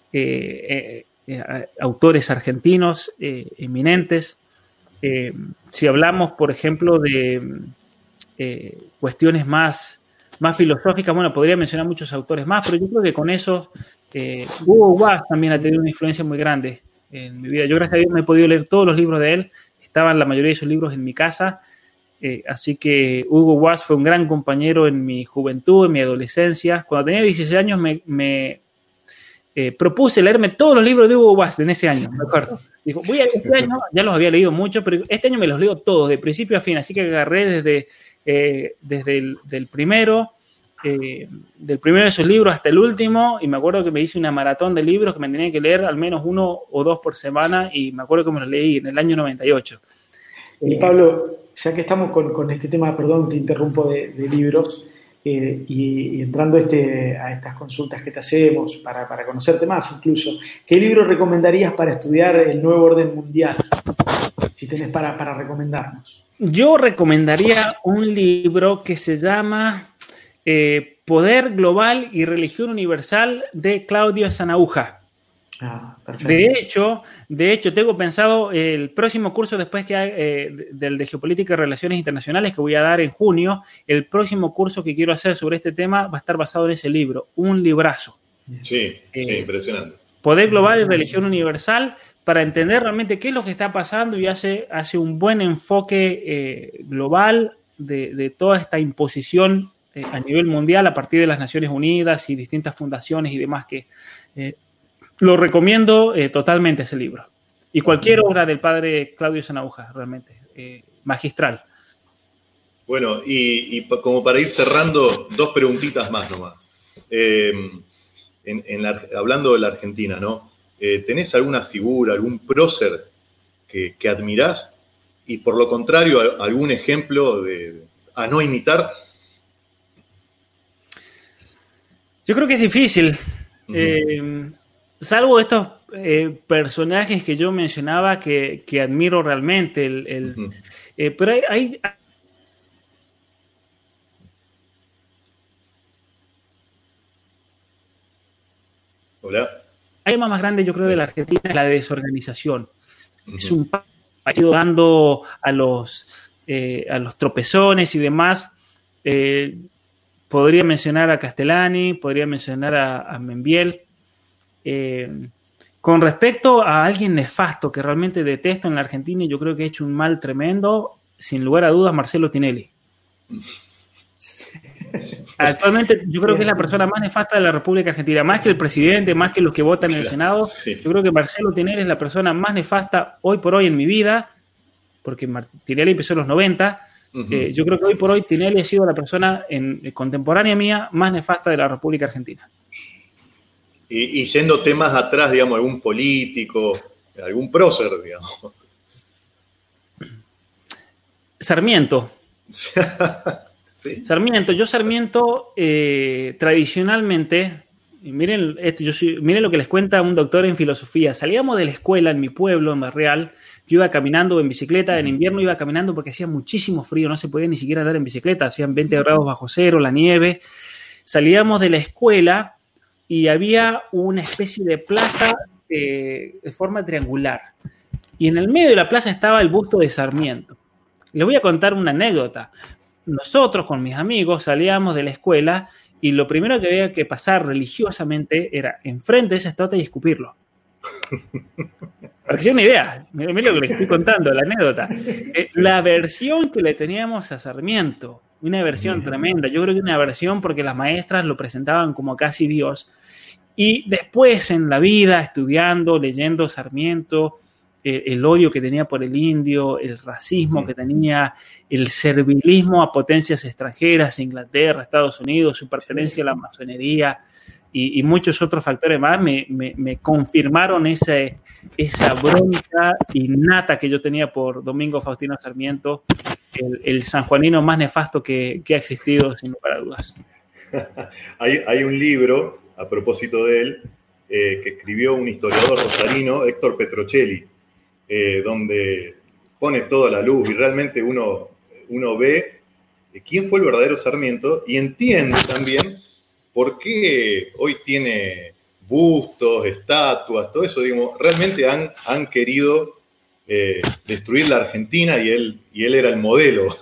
eh, eh, eh, autores argentinos eh, eminentes. Eh, si hablamos, por ejemplo, de eh, cuestiones más, más filosóficas, bueno, podría mencionar muchos autores más, pero yo creo que con eso eh, Hugo Guas también ha tenido una influencia muy grande en mi vida. Yo, gracias a Dios, me he podido leer todos los libros de él, estaban la mayoría de sus libros en mi casa, eh, así que Hugo Guas fue un gran compañero en mi juventud, en mi adolescencia. Cuando tenía dieciséis años me... me Eh, propuse leerme todos los libros de Hugo Guas en ese año, me acuerdo. Dijo, voy a, este año, ya los había leído mucho, pero este año me los leo todos, de principio a fin, así que agarré desde, eh, desde el del primero, eh, del primero de sus libros hasta el último, y me acuerdo que me hice una maratón de libros que me tenía que leer al menos uno o dos por semana, y me acuerdo que me los leí en el año noventa y ocho. Y Pablo, ya que estamos con, con este tema, perdón, te interrumpo, de, de libros, Eh, y, y entrando este, a estas consultas que te hacemos para, para conocerte más incluso, ¿qué libro recomendarías para estudiar el nuevo orden mundial? Si tenés para, para recomendarnos. Yo recomendaría un libro que se llama eh, Poder Global y Religión Universal de Claudio Sanauja. Ah, perfecto. De hecho, de hecho, tengo pensado el próximo curso después que eh, del de Geopolítica y Relaciones Internacionales que voy a dar en junio, el próximo curso que quiero hacer sobre este tema va a estar basado en ese libro, un librazo. Sí, eh, sí, impresionante. Poder Global y Religión Universal, para entender realmente qué es lo que está pasando y hace, hace un buen enfoque eh, global de, de toda esta imposición eh, a nivel mundial a partir de las Naciones Unidas y distintas fundaciones y demás que... Eh, Lo recomiendo eh, totalmente ese libro. Y cualquier obra del padre Claudio Sanauja, realmente, eh, magistral. Bueno, y, y como para ir cerrando, dos preguntitas más nomás. Eh, en, en la, hablando de la Argentina, ¿no? Eh, ¿Tenés alguna figura, algún prócer que, que admirás? Y por lo contrario, algún ejemplo de, a no imitar. Yo creo que es difícil. Uh-huh. Eh, salvo estos eh, personajes que yo mencionaba que, que admiro realmente. El, el, uh-huh. eh, pero hay... hay Hola. Hay tema más grande, yo creo, de la Argentina, es la desorganización. Uh-huh. Es un partido dando a los, eh, a los tropezones y demás. Eh, podría mencionar a Castellani, podría mencionar a, a Membiel. Eh, con respecto a alguien nefasto que realmente detesto en la Argentina y yo creo que ha hecho un mal tremendo, sin lugar a dudas, Marcelo Tinelli. Actualmente yo creo que es la persona más nefasta de la República Argentina, más que el presidente, más que los que votan en el Senado. Sí. Yo creo que Marcelo Tinelli es la persona más nefasta hoy por hoy en mi vida, porque Tinelli empezó en los noventa. Uh-huh. eh, yo creo que hoy por hoy Tinelli ha sido la persona en, en contemporánea mía más nefasta de la República Argentina. Y, y yendo temas atrás, digamos, algún político, algún prócer, digamos. Sarmiento. Sí. Sarmiento, yo Sarmiento eh, tradicionalmente, y miren, esto, yo soy, miren lo que les cuenta un doctor en filosofía. Salíamos de la escuela en mi pueblo, en Barreal, yo iba caminando en bicicleta, en invierno iba caminando porque hacía muchísimo frío, no se podía ni siquiera andar en bicicleta, hacían veinte grados bajo cero, la nieve. Salíamos de la escuela y había una especie de plaza eh, de forma triangular. Y en el medio de la plaza estaba el busto de Sarmiento. Les voy a contar una anécdota. Nosotros con mis amigos salíamos de la escuela y lo primero que había que pasar religiosamente era enfrente de esa estatua y escupirlo. Para que sea una idea, miren lo que les estoy contando, la anécdota. Eh, la versión que le teníamos a Sarmiento, una versión tremenda, yo creo que una versión porque las maestras lo presentaban como casi Dios. Y después en la vida, estudiando, leyendo Sarmiento, el odio que tenía por el indio, el racismo que tenía, el servilismo a potencias extranjeras, Inglaterra, Estados Unidos, su pertenencia a la masonería y, y muchos otros factores más, me, me, me confirmaron ese, esa bronca innata que yo tenía por Domingo Faustino Sarmiento, el, el sanjuanino más nefasto que, que ha existido, sin lugar a dudas. hay, hay un libro, a propósito de él, eh, que escribió un historiador rosarino, Héctor Petrocelli, Eh, donde pone toda la luz y realmente uno, uno ve quién fue el verdadero Sarmiento y entiende también por qué hoy tiene bustos, estatuas, todo eso, digamos, realmente han, han querido eh, destruir la Argentina y él, y él era el modelo.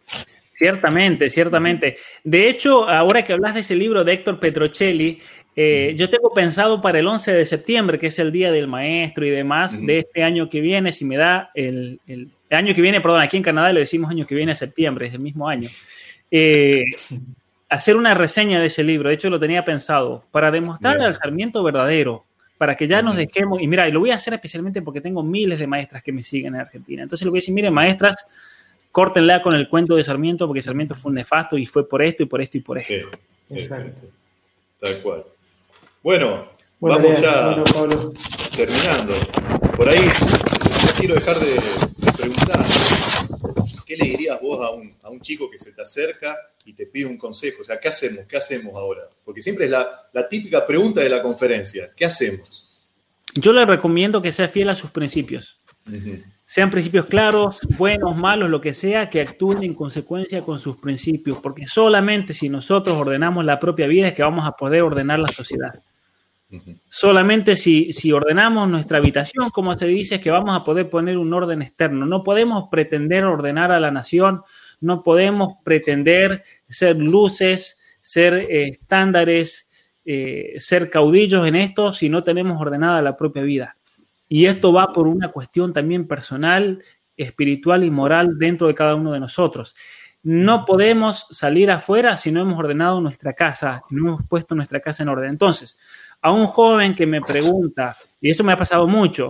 Ciertamente, ciertamente. De hecho, ahora que hablas de ese libro de Héctor Petrocelli, Eh, yo tengo pensado para el once de septiembre, que es el Día del Maestro y demás, uh-huh. de este año que viene, si me da el, el, el año que viene, perdón, aquí en Canadá le decimos año que viene a septiembre, es el mismo año, eh, hacer una reseña de ese libro. De hecho, lo tenía pensado para demostrar yeah. al Sarmiento verdadero, para que ya uh-huh. nos dejemos, y mira, y lo voy a hacer especialmente porque tengo miles de maestras que me siguen en Argentina. Entonces le voy a decir, miren, maestras, córtenla con el cuento de Sarmiento, porque Sarmiento fue un nefasto y fue por esto y por esto y por esto. Sí, sí, sí. Tal cual. Bueno, bueno vamos bien, ya bueno, Pablo. terminando. Por ahí, no quiero dejar de, de preguntar, ¿qué le dirías vos a un, a un chico que se te acerca y te pide un consejo? O sea, ¿qué hacemos? ¿Qué hacemos ahora? Porque siempre es la, la típica pregunta de la conferencia. ¿Qué hacemos? Yo le recomiendo que sea fiel a sus principios. Uh-huh. Sean principios claros, buenos, malos, lo que sea, que actúen en consecuencia con sus principios, porque solamente si nosotros ordenamos la propia vida es que vamos a poder ordenar la sociedad. Uh-huh. Solamente si, si ordenamos nuestra habitación, como se dice, es que vamos a poder poner un orden externo. No podemos pretender ordenar a la nación, no podemos pretender ser luces, ser eh, estándares, eh, ser caudillos en esto si no tenemos ordenada la propia vida. Y esto va por una cuestión también personal, espiritual y moral dentro de cada uno de nosotros. No podemos salir afuera si no hemos ordenado nuestra casa, no hemos puesto nuestra casa en orden. Entonces, a un joven que me pregunta, y eso me ha pasado mucho,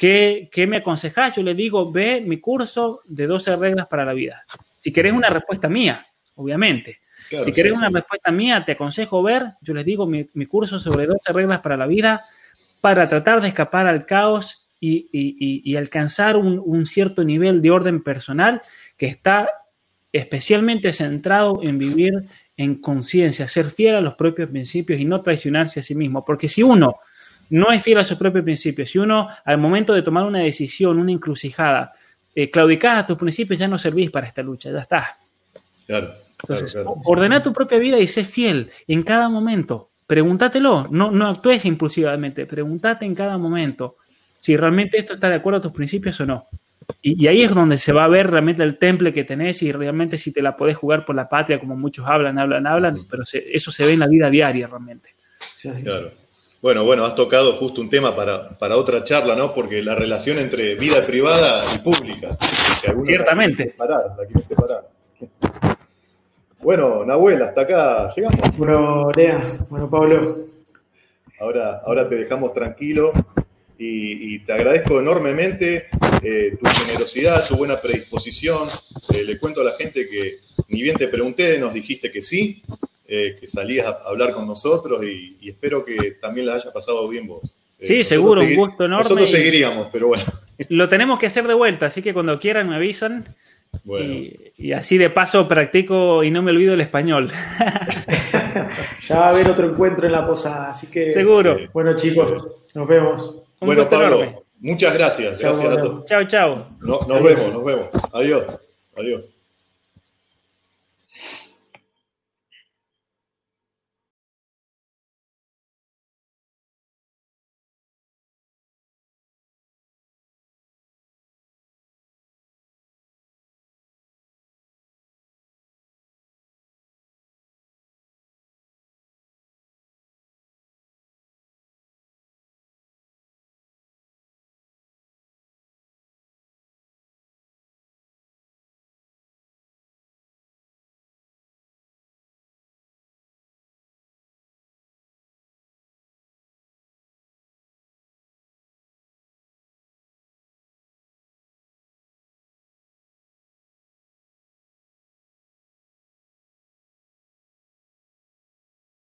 ¿qué, qué me aconsejás? Yo le digo, ve mi curso de doce reglas para la vida. Si querés una respuesta mía, obviamente. Claro, si querés sí, una sí. respuesta mía, te aconsejo ver, yo les digo, mi, mi curso sobre doce reglas para la vida, para tratar de escapar al caos y, y, y, y alcanzar un, un cierto nivel de orden personal que está especialmente centrado en vivir en conciencia, ser fiel a los propios principios y no traicionarse a sí mismo. Porque si uno no es fiel a sus propios principios, si uno al momento de tomar una decisión, una encrucijada, eh, claudicás a tus principios, ya no servís para esta lucha, ya está. Claro. Entonces, claro, claro. ordena tu propia vida y sé fiel en cada momento. Pregúntatelo, no, no actúes impulsivamente, pregúntate en cada momento si realmente esto está de acuerdo a tus principios o no. Y, y ahí es donde se va a ver realmente el temple que tenés y realmente si te la podés jugar por la patria, como muchos hablan, hablan, hablan, uh-huh. pero se, eso se ve en la vida diaria realmente. Claro. Bueno, bueno, has tocado justo un tema para, para otra charla, ¿no? Porque la relación entre vida privada y pública. Ciertamente. La quieren separar, la quieren separar. Bueno, Nahuel, hasta acá llegamos. Bueno, Lea, bueno, Pablo. Ahora, ahora te dejamos tranquilo y, y te agradezco enormemente eh, tu generosidad, tu buena predisposición. Eh, le cuento a la gente que ni bien te pregunté, nos dijiste que sí, eh, que salías a hablar con nosotros y, y espero que también la hayas pasado bien vos. Eh, sí, seguro, segui- un gusto enorme. Nosotros seguiríamos, pero bueno. Lo tenemos que hacer de vuelta, así que cuando quieran me avisan. Bueno. Y, y así de paso practico y no me olvido el español. Ya va a haber otro encuentro en la posada, así que... Seguro. Eh, bueno, chicos, nos vemos. Un bueno, Pablo, enorme. Muchas gracias. Chau, gracias bueno. a todos. Chao, chao. No, nos adiós. vemos, nos vemos. Adiós. Adiós.